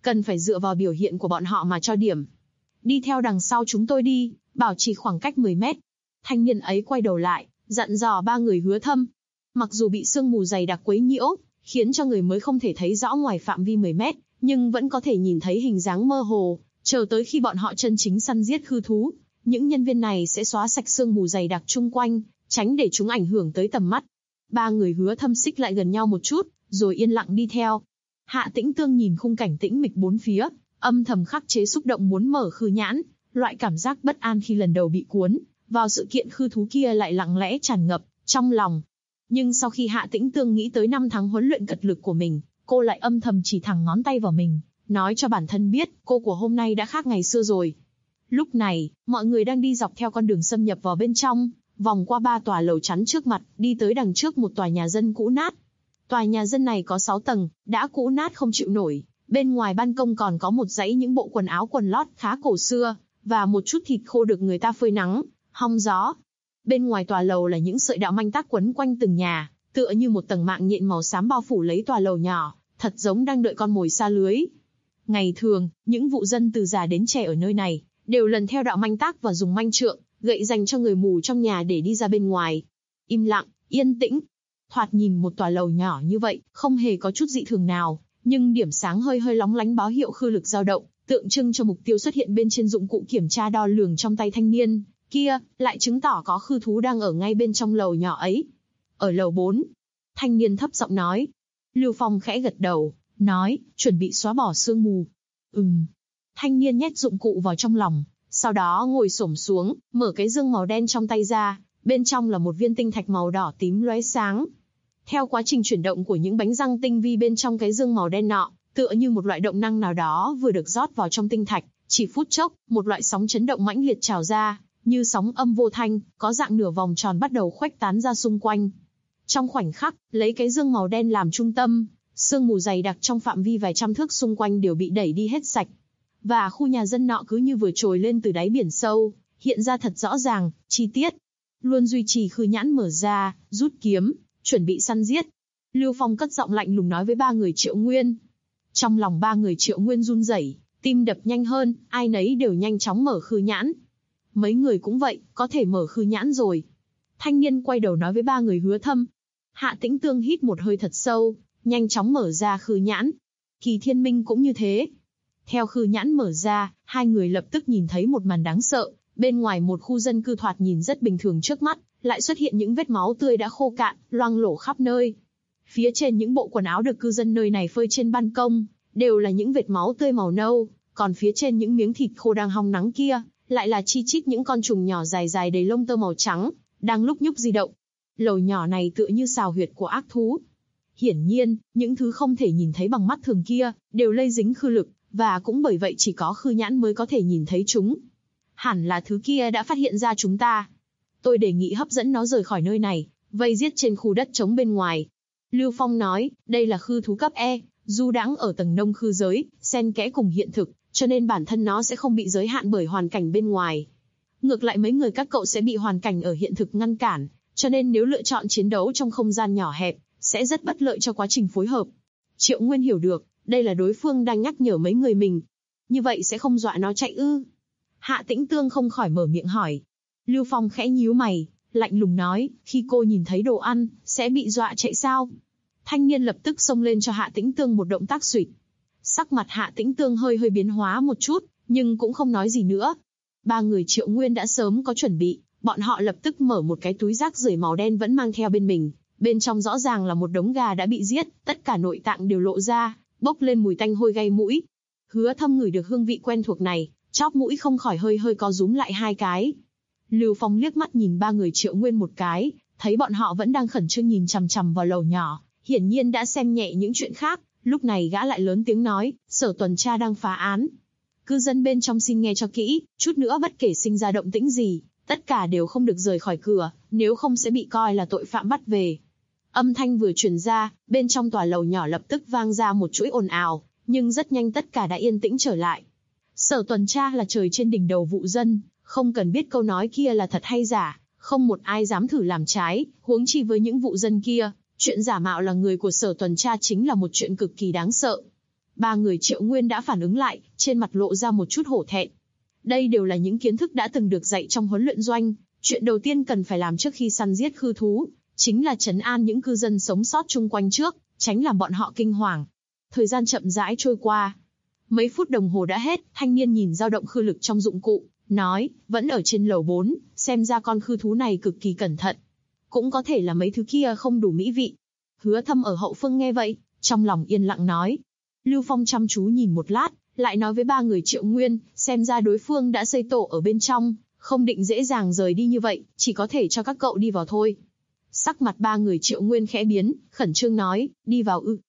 S2: cần phải dựa vào biểu hiện của bọn họ mà cho điểm. Đi theo đằng sau chúng tôi đi, bảo trì khoảng cách 10 mét. Thanh niên ấy quay đầu lại, dặn dò ba người Hứa Thâm. Mặc dù bị sương mù dày đặc quấy nhiễu, khiến cho người mới không thể thấy rõ ngoài phạm vi 10 mét, nhưng vẫn có thể nhìn thấy hình dáng mơ hồ, chờ tới khi bọn họ chân chính săn giết khư thú. Những nhân viên này sẽ xóa sạch sương mù dày đặc chung quanh, tránh để chúng ảnh hưởng tới tầm mắt. Ba người Hứa Thâm xích lại gần nhau một chút, rồi yên lặng đi theo. Hạ Tĩnh Tương nhìn khung cảnh tĩnh mịch bốn phía, âm thầm khắc chế xúc động muốn mở khư nhãn, loại cảm giác bất an khi lần đầu bị cuốn vào sự kiện khư thú kia lại lặng lẽ tràn ngập trong lòng. Nhưng sau khi Hạ Tĩnh Tương nghĩ tới 5 tháng huấn luyện cật lực của mình, cô lại âm thầm chỉ thẳng ngón tay vào mình, nói cho bản thân biết cô của hôm nay đã khác ngày xưa rồi. Lúc này, mọi người đang đi dọc theo con đường xâm nhập vào bên trong, vòng qua 3 tòa lầu chắn trước mặt, đi tới đằng trước một tòa nhà dân cũ nát. Tòa nhà dân này có 6 tầng, đã cũ nát không chịu nổi. Bên ngoài ban công còn có một dãy những bộ quần áo quần lót khá cổ xưa, và một chút thịt khô được người ta phơi nắng, hong gió. Bên ngoài tòa lầu là những sợi đạo manh tác quấn quanh từng nhà, tựa như một tầng mạng nhện màu xám bao phủ lấy tòa lầu nhỏ, thật giống đang đợi con mồi sa lưới. Ngày thường, những vụ dân từ già đến trẻ ở nơi này đều lần theo đạo manh tác và dùng manh trượng, gậy dành cho người mù trong nhà để đi ra bên ngoài. Im lặng, yên tĩnh. Thoạt nhìn một tòa lầu nhỏ như vậy, không hề có chút dị thường nào, nhưng điểm sáng hơi hơi lóng lánh báo hiệu khư lực dao động, tượng trưng cho mục tiêu xuất hiện bên trên dụng cụ kiểm tra đo lường trong tay thanh niên kia, lại chứng tỏ có khư thú đang ở ngay bên trong lầu nhỏ ấy. Ở lầu 4, thanh niên thấp giọng nói. Lưu Phong khẽ gật đầu, nói, chuẩn bị xóa bỏ sương mù. Thanh niên nhét dụng cụ vào trong lòng, sau đó ngồi xổm xuống, mở cái dương màu đen trong tay ra, bên trong là một viên tinh thạch màu đỏ tím lóe sáng. Theo quá trình chuyển động của những bánh răng tinh vi bên trong cái dương màu đen nọ, tựa như một loại động năng nào đó vừa được rót vào trong tinh thạch, chỉ phút chốc, một loại sóng chấn động mãnh liệt trào ra, như sóng âm vô thanh, có dạng nửa vòng tròn bắt đầu khuếch tán ra xung quanh. Trong khoảnh khắc, lấy cái dương màu đen làm trung tâm, sương mù dày đặc trong phạm vi vài trăm thước xung quanh đều bị đẩy đi hết sạch. Và khu nhà dân nọ cứ như vừa trồi lên từ đáy biển sâu, hiện ra thật rõ ràng, chi tiết. Luôn duy trì khư nhãn mở ra, rút kiếm, chuẩn bị săn giết. Lưu Phong cất giọng lạnh lùng nói với ba người Triệu Nguyên. Trong lòng ba người Triệu Nguyên run rẩy, tim đập nhanh hơn, ai nấy đều nhanh chóng mở khư nhãn. Mấy người cũng vậy, có thể mở khư nhãn rồi. Thanh niên quay đầu nói với ba người Hứa Thâm. Hạ Tĩnh Tương hít một hơi thật sâu, nhanh chóng mở ra khư nhãn. Kỳ Thiên Minh cũng như thế. Theo khư nhãn mở ra, hai người lập tức nhìn thấy một màn đáng sợ. Bên ngoài một khu dân cư thoạt nhìn rất bình thường trước mắt, lại xuất hiện những vết máu tươi đã khô cạn, loang lổ khắp nơi. Phía trên những bộ quần áo được cư dân nơi này phơi trên ban công, đều là những vệt máu tươi màu nâu, còn phía trên những miếng thịt khô đang hong nắng kia, lại là chi chít những con trùng nhỏ dài dài đầy lông tơ màu trắng, đang lúc nhúc di động. Lầu nhỏ này tựa như sào huyệt của ác thú. Hiển nhiên, những thứ không thể nhìn thấy bằng mắt thường kia, đều lây dính khư lực, và cũng bởi vậy chỉ có khư nhãn mới có thể nhìn thấy chúng. Hẳn là thứ kia đã phát hiện ra chúng ta. Tôi đề nghị hấp dẫn nó rời khỏi nơi này, vây giết trên khu đất trống bên ngoài. Lưu Phong nói, đây là khư thú cấp E, du đãng ở tầng nông khư giới, xen kẽ cùng hiện thực, cho nên bản thân nó sẽ không bị giới hạn bởi hoàn cảnh bên ngoài. Ngược lại mấy người các cậu sẽ bị hoàn cảnh ở hiện thực ngăn cản, cho nên nếu lựa chọn chiến đấu trong không gian nhỏ hẹp, sẽ rất bất lợi cho quá trình phối hợp. Triệu Nguyên hiểu được, đây là đối phương đang nhắc nhở mấy người mình. Như vậy sẽ không dọa nó chạy ư? Hạ Tĩnh Tương không khỏi mở miệng hỏi. Lưu Phong khẽ nhíu mày, lạnh lùng nói, khi cô nhìn thấy đồ ăn, sẽ bị dọa chạy sao? Thanh niên lập tức xông lên cho Hạ Tĩnh Tương một động tác xuỵt. Sắc mặt Hạ Tĩnh Tương hơi hơi biến hóa một chút, nhưng cũng không nói gì nữa. Ba người Triệu Nguyên đã sớm có chuẩn bị, bọn họ lập tức mở một cái túi rác rưởi màu đen vẫn mang theo bên mình. Bên trong rõ ràng là một đống gà đã bị giết, tất cả nội tạng đều lộ ra, bốc lên mùi tanh hôi gây mũi. Hứa Thâm ngửi được hương vị quen thuộc này, chóp mũi không khỏi hơi hơi co rúm lại hai cái. Lưu Phong liếc mắt nhìn ba người Triệu Nguyên một cái, thấy bọn họ vẫn đang khẩn trương nhìn chằm chằm vào lầu nhỏ, hiển nhiên đã xem nhẹ những chuyện khác. Lúc này gã lại lớn tiếng nói, sở tuần tra đang phá án. Cư dân bên trong xin nghe cho kỹ, chút nữa bất kể sinh ra động tĩnh gì, tất cả đều không được rời khỏi cửa, nếu không sẽ bị coi là tội phạm bắt về. Âm thanh vừa truyền ra, bên trong tòa lầu nhỏ lập tức vang ra một chuỗi ồn ào, nhưng rất nhanh tất cả đã yên tĩnh trở lại. Sở tuần tra là trời trên đỉnh đầu vụ dân, không cần biết câu nói kia là thật hay giả, không một ai dám thử làm trái, huống chi với những vụ dân kia, chuyện giả mạo là người của sở tuần tra chính là một chuyện cực kỳ đáng sợ. Ba người Triệu Nguyên đã phản ứng lại, trên mặt lộ ra một chút hổ thẹn. Đây đều là những kiến thức đã từng được dạy trong huấn luyện doanh. Chuyện đầu tiên cần phải làm trước khi săn giết khư thú, chính là trấn an những cư dân sống sót chung quanh trước, tránh làm bọn họ kinh hoàng. Thời gian chậm rãi trôi qua. Mấy phút đồng hồ đã hết, thanh niên nhìn dao động khư lực trong dụng cụ, nói, vẫn ở trên lầu 4, xem ra con khư thú này cực kỳ cẩn thận. Cũng có thể là mấy thứ kia không đủ mỹ vị. Hứa Thâm ở hậu phương nghe vậy, trong lòng yên lặng nói. Lưu Phong chăm chú nhìn một lát, lại nói với ba người Triệu Nguyên, xem ra đối phương đã xây tổ ở bên trong, không định dễ dàng rời đi như vậy, chỉ có thể cho các cậu đi vào thôi. Sắc mặt ba người Triệu Nguyên khẽ biến, khẩn trương nói, đi vào ư?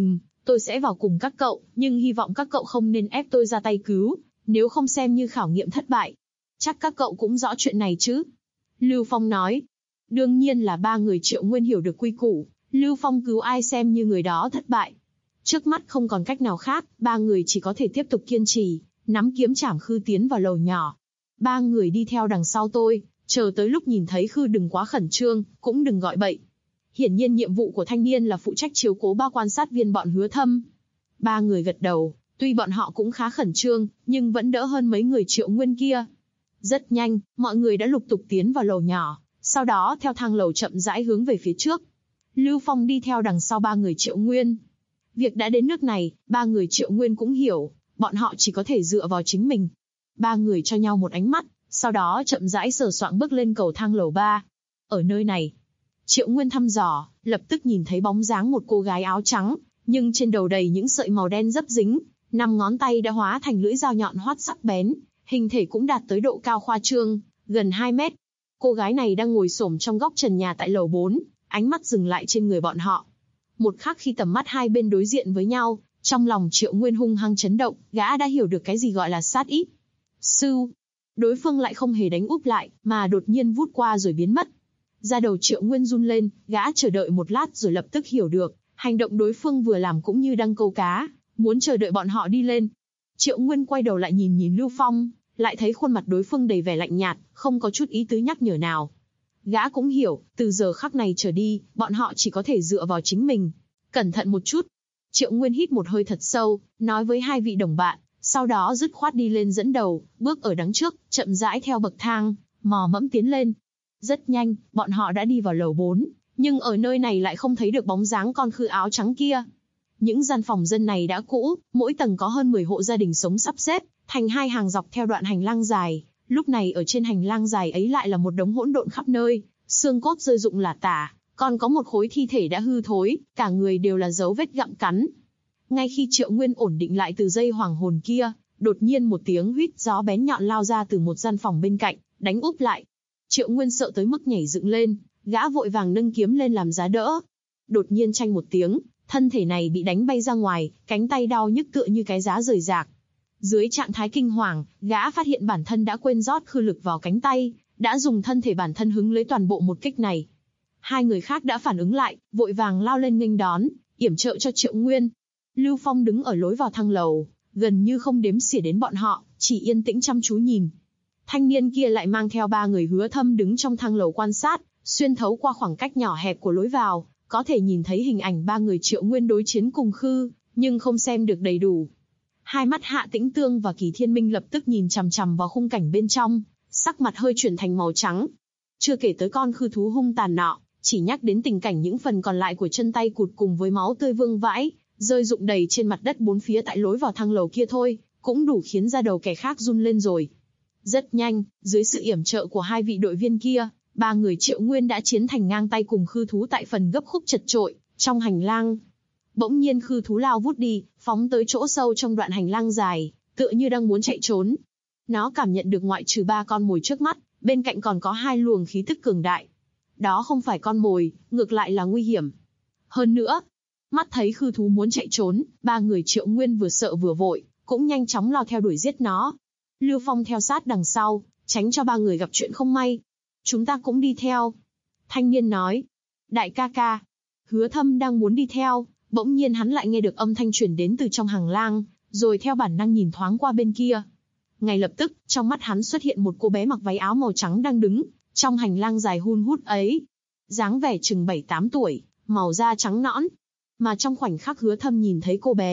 S2: Tôi sẽ vào cùng các cậu, nhưng hy vọng các cậu không nên ép tôi ra tay cứu, nếu không xem như khảo nghiệm thất bại. Chắc các cậu cũng rõ chuyện này chứ? Lưu Phong nói. Đương nhiên là ba người Triệu Nguyên hiểu được quy củ, Lưu Phong cứu ai xem như người đó thất bại. Trước mắt không còn cách nào khác, ba người chỉ có thể tiếp tục kiên trì, nắm kiếm chảm khư tiến vào lầu nhỏ. Ba người đi theo đằng sau tôi, chờ tới lúc nhìn thấy khư đừng quá khẩn trương, cũng đừng gọi bậy. Hiển nhiên nhiệm vụ của thanh niên là phụ trách chiếu cố ba quan sát viên bọn Hứa Thâm. Ba người gật đầu, tuy bọn họ cũng khá khẩn trương, nhưng vẫn đỡ hơn mấy người Triệu Nguyên kia. Rất nhanh, mọi người đã lục tục tiến vào lầu nhỏ, sau đó theo thang lầu chậm rãi hướng về phía trước. Lưu Phong đi theo đằng sau ba người Triệu Nguyên. Việc đã đến nước này, ba người Triệu Nguyên cũng hiểu, bọn họ chỉ có thể dựa vào chính mình. Ba người cho nhau một ánh mắt, sau đó chậm rãi sờ soạng bước lên cầu thang lầu 3. Ở nơi này, Triệu Nguyên thăm dò, lập tức nhìn thấy bóng dáng một cô gái áo trắng, nhưng trên đầu đầy những sợi màu đen dấp dính, 5 ngón tay đã hóa thành lưỡi dao nhọn hoắt sắc bén, hình thể cũng đạt tới độ cao khoa trương, gần 2 mét. Cô gái này đang ngồi xổm trong góc trần nhà tại lầu 4, ánh mắt dừng lại trên người bọn họ. Một khắc khi tầm mắt hai bên đối diện với nhau, trong lòng Triệu Nguyên hung hăng chấn động, gã đã hiểu được cái gì gọi là sát ý. Sưu, đối phương lại không hề đánh úp lại, mà đột nhiên vút qua rồi biến mất. Da đầu Triệu Nguyên run lên, gã chờ đợi một lát rồi lập tức hiểu được, hành động đối phương vừa làm cũng như đang câu cá, muốn chờ đợi bọn họ đi lên. Triệu Nguyên quay đầu lại nhìn Lưu Phong, lại thấy khuôn mặt đối phương đầy vẻ lạnh nhạt, không có chút ý tứ nhắc nhở nào. Gã cũng hiểu, từ giờ khắc này trở đi, bọn họ chỉ có thể dựa vào chính mình. Cẩn thận một chút. Triệu Nguyên hít một hơi thật sâu, nói với hai vị đồng bạn, sau đó dứt khoát đi lên dẫn đầu, bước ở đằng trước, chậm rãi theo bậc thang, mò mẫm tiến lên. Rất nhanh, bọn họ đã đi vào lầu 4, nhưng ở nơi này lại không thấy được bóng dáng con khư áo trắng kia. Những gian phòng dân này đã cũ, mỗi tầng có hơn 10 hộ gia đình sống sắp xếp, thành hai hàng dọc theo đoạn hành lang dài. Lúc này ở trên hành lang dài ấy lại là một đống hỗn độn khắp nơi, xương cốt rơi rụng lả tả, còn có một khối thi thể đã hư thối, cả người đều là dấu vết gặm cắn. Ngay khi Triệu Nguyên ổn định lại từ giây hoàng hồn kia, đột nhiên một tiếng huýt gió bén nhọn lao ra từ một gian phòng bên cạnh, đánh úp lại. Triệu Nguyên sợ tới mức nhảy dựng lên, gã vội vàng nâng kiếm lên làm giá đỡ. Đột nhiên chanh một tiếng, thân thể này bị đánh bay ra ngoài, cánh tay đau nhức tựa như cái giá rời rạc. Dưới trạng thái kinh hoàng, gã phát hiện bản thân đã quên rót khư lực vào cánh tay, đã dùng thân thể bản thân hứng lấy toàn bộ một kích này. Hai người khác đã phản ứng lại, vội vàng lao lên nghênh đón, yểm trợ cho Triệu Nguyên. Lưu Phong đứng ở lối vào thang lầu, gần như không đếm xỉa đến bọn họ, chỉ yên tĩnh chăm chú nhìn. Thanh niên kia lại mang theo ba người Hứa Thâm đứng trong thang lầu quan sát, xuyên thấu qua khoảng cách nhỏ hẹp của lối vào, có thể nhìn thấy hình ảnh ba người Triệu Nguyên đối chiến cùng khư, nhưng không xem được đầy đủ. Hai mắt Hạ Tĩnh Tương và Kỳ Thiên Minh lập tức nhìn chằm chằm vào khung cảnh bên trong, sắc mặt hơi chuyển thành màu trắng. Chưa kể tới con khư thú hung tàn nọ, chỉ nhắc đến tình cảnh những phần còn lại của chân tay cụt cùng với máu tươi vương vãi, rơi rụng đầy trên mặt đất bốn phía tại lối vào thang lầu kia thôi, cũng đủ khiến da đầu kẻ khác run lên rồi. Rất nhanh, dưới sự yểm trợ của hai vị đội viên kia, ba người Triệu Nguyên đã chiến thành ngang tay cùng khư thú tại phần gấp khúc chật chội trong hành lang. Bỗng nhiên khư thú lao vút đi, phóng tới chỗ sâu trong đoạn hành lang dài, tựa như đang muốn chạy trốn. Nó cảm nhận được ngoại trừ ba con mồi trước mắt, bên cạnh còn có hai luồng khí tức cường đại. Đó không phải con mồi, ngược lại là nguy hiểm. Hơn nữa, mắt thấy khư thú muốn chạy trốn, ba người Triệu Nguyên vừa sợ vừa vội, cũng nhanh chóng lao theo đuổi giết nó. Lưu Phong theo sát đằng sau, tránh cho ba người gặp chuyện không may. Chúng ta cũng đi theo. Thanh niên nói. Đại ca ca. Hứa Thâm đang muốn đi theo, bỗng nhiên hắn lại nghe được âm thanh truyền đến từ trong hành lang, rồi theo bản năng nhìn thoáng qua bên kia. Ngay lập tức, trong mắt hắn xuất hiện một cô bé mặc váy áo màu trắng đang đứng trong hành lang dài hun hút ấy. Dáng vẻ chừng 7-8 tuổi, màu da trắng nõn. Mà trong khoảnh khắc Hứa Thâm nhìn thấy cô bé,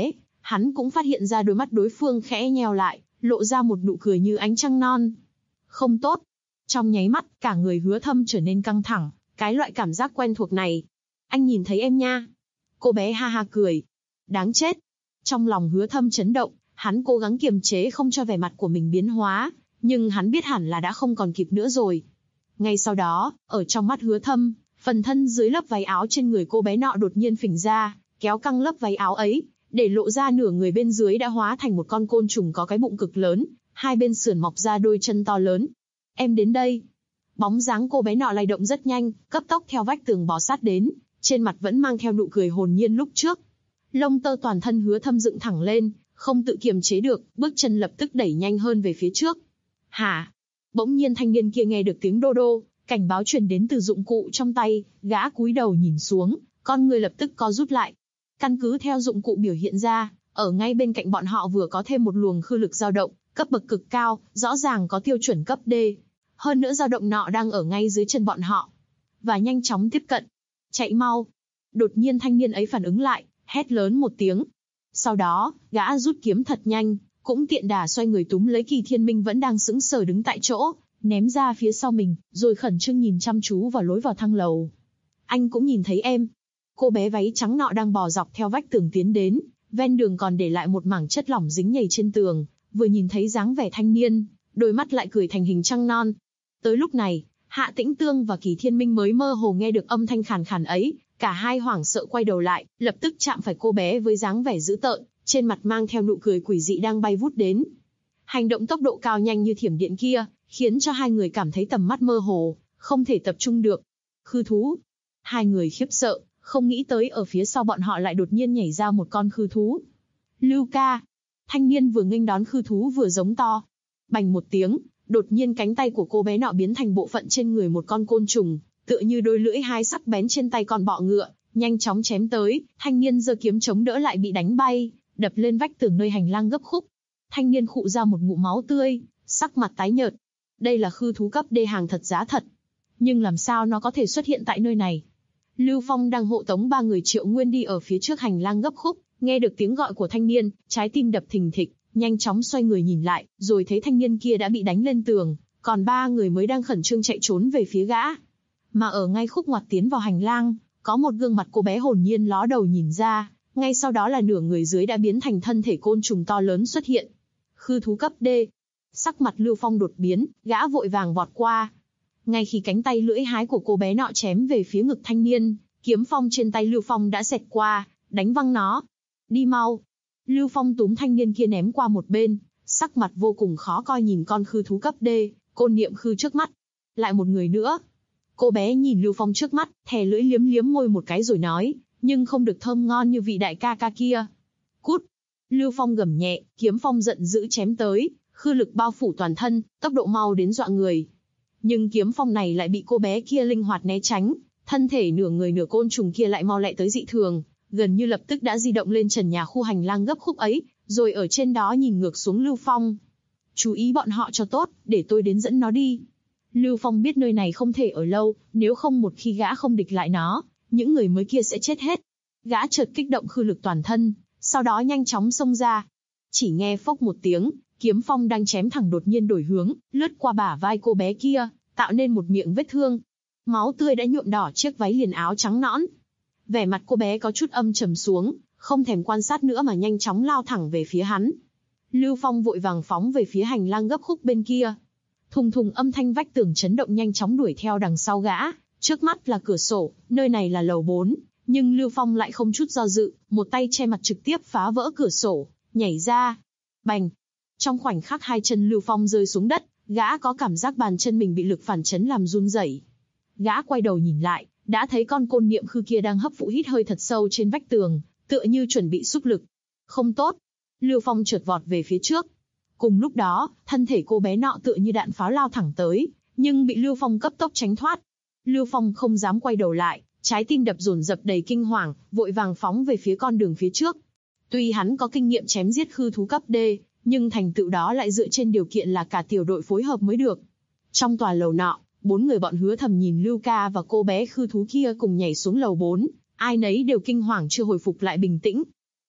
S2: Hắn cũng phát hiện ra đôi mắt đối phương khẽ nheo lại, lộ ra một nụ cười như ánh trăng non. Không tốt. Trong nháy mắt, cả người Hứa Thâm trở nên căng thẳng, cái loại cảm giác quen thuộc này. Anh nhìn thấy em nha. Cô bé ha ha cười. Đáng chết. Trong lòng Hứa Thâm chấn động, hắn cố gắng kiềm chế không cho vẻ mặt của mình biến hóa, nhưng hắn biết hẳn là đã không còn kịp nữa rồi. Ngay sau đó, ở trong mắt Hứa Thâm, phần thân dưới lớp váy áo trên người cô bé nọ đột nhiên phình ra, kéo căng lớp váy áo ấy, để lộ ra nửa người bên dưới đã hóa thành một con côn trùng có cái bụng cực lớn, hai bên sườn mọc ra đôi chân to lớn. Em đến đây. Bóng dáng cô bé nọ lay động rất nhanh, cấp tốc theo vách tường bò sát đến, trên mặt vẫn mang theo nụ cười hồn nhiên lúc trước. Lông tơ toàn thân Hứa Thâm dựng thẳng lên, không tự kiềm chế được, bước chân lập tức đẩy nhanh hơn về phía trước. Hả? Bỗng nhiên thanh niên kia nghe được tiếng đô đô, cảnh báo truyền đến từ dụng cụ trong tay, gã cúi đầu nhìn xuống, con người lập tức co rút lại. Căn cứ theo dụng cụ biểu hiện ra, ở ngay bên cạnh bọn họ vừa có thêm một luồng khư lực dao động, cấp bậc cực cao, rõ ràng có tiêu chuẩn cấp D. Hơn nữa dao động nọ đang ở ngay dưới chân bọn họ. Và nhanh chóng tiếp cận. Chạy mau. Đột nhiên thanh niên ấy phản ứng lại, hét lớn một tiếng. Sau đó, gã rút kiếm thật nhanh, cũng tiện đà xoay người túm lấy Kỳ Thiên Minh vẫn đang sững sờ đứng tại chỗ, ném ra phía sau mình, rồi khẩn trương nhìn chăm chú vào lối vào thang lầu. Anh cũng nhìn thấy em. Cô bé váy trắng nọ đang bò dọc theo vách tường tiến đến, ven đường còn để lại một mảng chất lỏng dính nhầy trên tường, vừa nhìn thấy dáng vẻ thanh niên, đôi mắt lại cười thành hình trăng non. Tới lúc này, Hạ Tĩnh Tương và Kỳ Thiên Minh mới mơ hồ nghe được âm thanh khàn khàn ấy, cả hai hoảng sợ quay đầu lại, lập tức chạm phải cô bé với dáng vẻ dữ tợn, trên mặt mang theo nụ cười quỷ dị đang bay vút đến. Hành động tốc độ cao nhanh như thiểm điện kia, khiến cho hai người cảm thấy tầm mắt mơ hồ, không thể tập trung được. Khư thú. Hai người khiếp sợ, không nghĩ tới ở phía sau bọn họ lại đột nhiên nhảy ra một con khư thú. Lưu ca. Thanh niên vừa nghênh đón khư thú vừa giống to. Bành một tiếng, đột nhiên cánh tay của cô bé nọ biến thành bộ phận trên người một con côn trùng, tựa như đôi lưỡi hai sắc bén trên tay con bọ ngựa, nhanh chóng chém tới. Thanh niên giơ kiếm chống đỡ lại bị đánh bay, đập lên vách tường nơi hành lang gấp khúc. Thanh niên khụ ra một ngụm máu tươi, sắc mặt tái nhợt. Đây là khư thú cấp D hàng thật giá thật. Nhưng làm sao nó có thể xuất hiện tại nơi này? Lưu Phong đang hộ tống ba người Triệu Nguyên đi ở phía trước hành lang gấp khúc, nghe được tiếng gọi của thanh niên, trái tim đập thình thịch, nhanh chóng xoay người nhìn lại, rồi thấy thanh niên kia đã bị đánh lên tường, còn ba người mới đang khẩn trương chạy trốn về phía gã. Mà ở ngay khúc ngoặt tiến vào hành lang, có một gương mặt cô bé hồn nhiên ló đầu nhìn ra, ngay sau đó là nửa người dưới đã biến thành thân thể côn trùng to lớn xuất hiện. Khư thú cấp D. Sắc mặt Lưu Phong đột biến, gã vội vàng vọt qua. Ngay khi cánh tay lưỡi hái của cô bé nọ chém về phía ngực thanh niên, kiếm phong trên tay Lưu Phong đã xẹt qua, đánh văng nó. Đi mau. Lưu Phong túm thanh niên kia ném qua một bên, sắc mặt vô cùng khó coi nhìn con khư thú cấp D, côn niệm khư trước mắt. Lại một người nữa. Cô bé nhìn Lưu Phong trước mắt, thè lưỡi liếm liếm môi một cái rồi nói, nhưng không được thơm ngon như vị đại ca ca kia. Cút. Lưu Phong gầm nhẹ, kiếm phong giận dữ chém tới, khư lực bao phủ toàn thân, tốc độ mau đến dọa người. Nhưng kiếm phong này lại bị cô bé kia linh hoạt né tránh, thân thể nửa người nửa côn trùng kia lại mau lẹ tới dị thường, gần như lập tức đã di động lên trần nhà khu hành lang gấp khúc ấy, rồi ở trên đó nhìn ngược xuống Lưu Phong. Chú ý bọn họ cho tốt, để tôi đến dẫn nó đi. Lưu Phong biết nơi này không thể ở lâu, nếu không một khi gã không địch lại nó, những người mới kia sẽ chết hết. Gã chợt kích động khư lực toàn thân, sau đó nhanh chóng xông ra. Chỉ nghe phốc một tiếng, kiếm phong đang chém thẳng đột nhiên đổi hướng, lướt qua bả vai cô bé kia, tạo nên một miệng vết thương. Máu tươi đã nhuộm đỏ chiếc váy liền áo trắng nõn. Vẻ mặt cô bé có chút âm trầm xuống, không thèm quan sát nữa mà nhanh chóng lao thẳng về phía hắn. Lưu Phong vội vàng phóng về phía hành lang gấp khúc bên kia. Thùng thùng âm thanh vách tường chấn động nhanh chóng đuổi theo đằng sau gã. Trước mắt là cửa sổ, nơi này là lầu 4, nhưng Lưu Phong lại không chút do dự, một tay che mặt trực tiếp phá vỡ cửa sổ, nhảy ra. Bành! Trong khoảnh khắc hai chân Lưu Phong rơi xuống đất, gã có cảm giác bàn chân mình bị lực phản chấn làm run rẩy. Gã quay đầu nhìn lại, đã thấy con côn niệm khư kia đang hấp phụ hít hơi thật sâu trên vách tường, tựa như chuẩn bị xúc lực. Không tốt! Lưu Phong chợt vọt về phía trước. Cùng lúc đó, thân thể cô bé nọ tựa như đạn pháo lao thẳng tới, nhưng bị Lưu Phong cấp tốc tránh thoát. Lưu Phong không dám quay đầu lại, trái tim đập dồn dập đầy kinh hoàng, vội vàng phóng về phía con đường phía trước. Tuy hắn có kinh nghiệm chém giết khư thú cấp D, nhưng thành tựu đó lại dựa trên điều kiện là cả tiểu đội phối hợp mới được. Trong tòa lầu nọ, 4 người bọn Hứa Thầm nhìn Lưu Ca và cô bé khư thú kia cùng nhảy xuống lầu 4, ai nấy đều kinh hoàng chưa hồi phục lại bình tĩnh.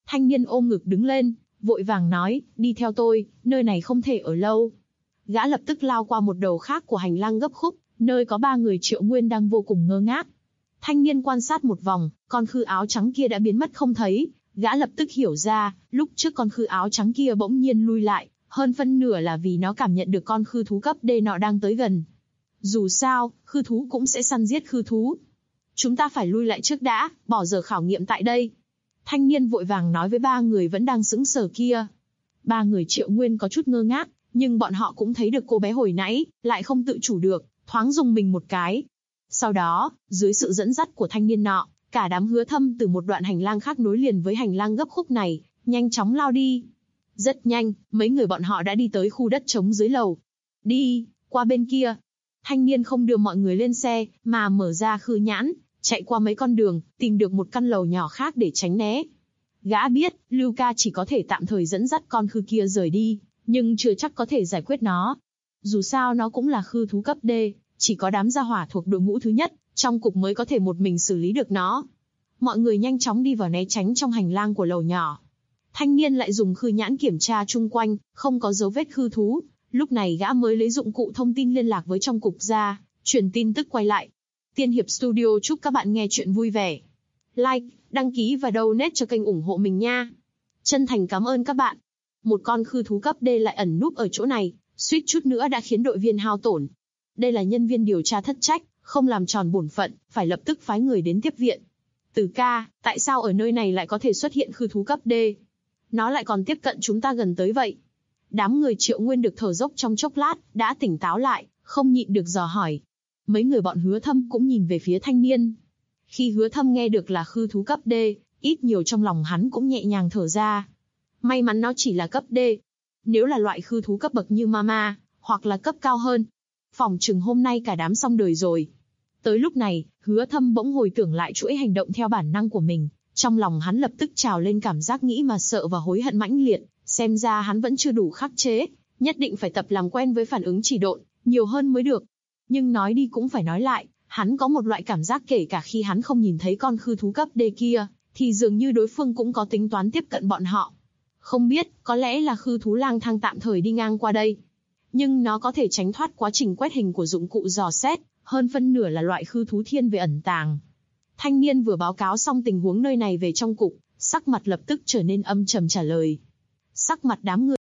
S2: Thanh niên ôm ngực đứng lên, vội vàng nói, đi theo tôi, nơi này không thể ở lâu. Gã lập tức lao qua một đầu khác của hành lang gấp khúc, nơi có 3 người Triệu Nguyên đang vô cùng ngơ ngác. Thanh niên quan sát một vòng, con khư áo trắng kia đã biến mất không thấy, gã lập tức hiểu ra, lúc trước con khư áo trắng kia bỗng nhiên lui lại, hơn phân nửa là vì nó cảm nhận được con khư thú cấp D nọ đang tới gần. Dù sao, khư thú cũng sẽ săn giết khư thú. Chúng ta phải lui lại trước đã, bỏ giờ khảo nghiệm tại đây. Thanh niên vội vàng nói với 3 người vẫn đang sững sờ kia. 3 người Triệu Nguyên có chút ngơ ngác, nhưng bọn họ cũng thấy được cô bé hồi nãy, lại không tự chủ được, thoáng rùng mình một cái. Sau đó, dưới sự dẫn dắt của thanh niên nọ, cả đám Hứa Thâm từ một đoạn hành lang khác nối liền với hành lang gấp khúc này, nhanh chóng lao đi. Rất nhanh, mấy người bọn họ đã đi tới khu đất trống dưới lầu. Đi, qua bên kia. Thanh niên không đưa mọi người lên xe, mà mở ra khư nhãn, chạy qua mấy con đường, tìm được một căn lầu nhỏ khác để tránh né. Gã biết, Lưu Ca chỉ có thể tạm thời dẫn dắt con khư kia rời đi, nhưng chưa chắc có thể giải quyết nó. Dù sao nó cũng là khư thú cấp D, chỉ có đám gia hỏa thuộc đội ngũ thứ nhất, trong cục mới có thể một mình xử lý được nó. Mọi người nhanh chóng đi vào né tránh trong hành lang của lầu nhỏ. Thanh niên lại dùng khư nhãn kiểm tra chung quanh, không có dấu vết khư thú. Lúc này gã mới lấy dụng cụ thông tin liên lạc với trong cục ra, truyền tin tức quay lại. Tiên Hiệp Studio chúc các bạn nghe chuyện vui vẻ. Like, đăng ký và donate cho kênh ủng hộ mình nha. Chân thành cảm ơn các bạn. Một con khư thú cấp D lại ẩn núp ở chỗ này, suýt chút nữa đã khiến đội viên hao tổn. Đây là nhân viên điều tra thất trách, không làm tròn bổn phận, phải lập tức phái người đến tiếp viện. Từ ca, tại sao ở nơi này lại có thể xuất hiện khư thú cấp D? Nó lại còn tiếp cận chúng ta gần tới vậy. Đám người Triệu Nguyên được thở dốc trong chốc lát, đã tỉnh táo lại, không nhịn được dò hỏi. Mấy người bọn Hứa Thâm cũng nhìn về phía thanh niên. Khi Hứa Thâm nghe được là khư thú cấp D, ít nhiều trong lòng hắn cũng nhẹ nhàng thở ra. May mắn nó chỉ là cấp D. Nếu là loại khư thú cấp bậc như Mama, hoặc là cấp cao hơn, phòng chừng hôm nay cả đám xong đời rồi. Tới lúc này, Hứa Thâm bỗng hồi tưởng lại chuỗi hành động theo bản năng của mình, trong lòng hắn lập tức trào lên cảm giác nghĩ mà sợ và hối hận mãnh liệt, xem ra hắn vẫn chưa đủ khắc chế, nhất định phải tập làm quen với phản ứng chỉ độn, nhiều hơn mới được. Nhưng nói đi cũng phải nói lại, hắn có một loại cảm giác kể cả khi hắn không nhìn thấy con khư thú cấp D kia, thì dường như đối phương cũng có tính toán tiếp cận bọn họ. Không biết, có lẽ là khư thú lang thang tạm thời đi ngang qua đây. Nhưng nó có thể tránh thoát quá trình quét hình của dụng cụ dò xét, hơn phân nửa là loại khư thú thiên về ẩn tàng. Thanh niên vừa báo cáo xong tình huống nơi này về trong cục, sắc mặt lập tức trở nên âm trầm trả lời. Sắc mặt đám người.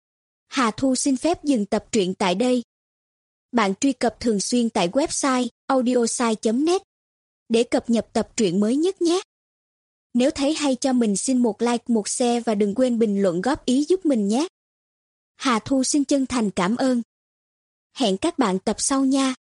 S3: Hà Thu xin phép dừng tập truyện tại đây. Bạn truy cập thường xuyên tại website audiosai.net để cập nhật tập truyện mới nhất nhé. Nếu thấy hay cho mình xin một like, một share và đừng quên bình luận góp ý giúp mình nhé. Hà Thu xin chân thành cảm ơn. Hẹn các bạn tập sau nha.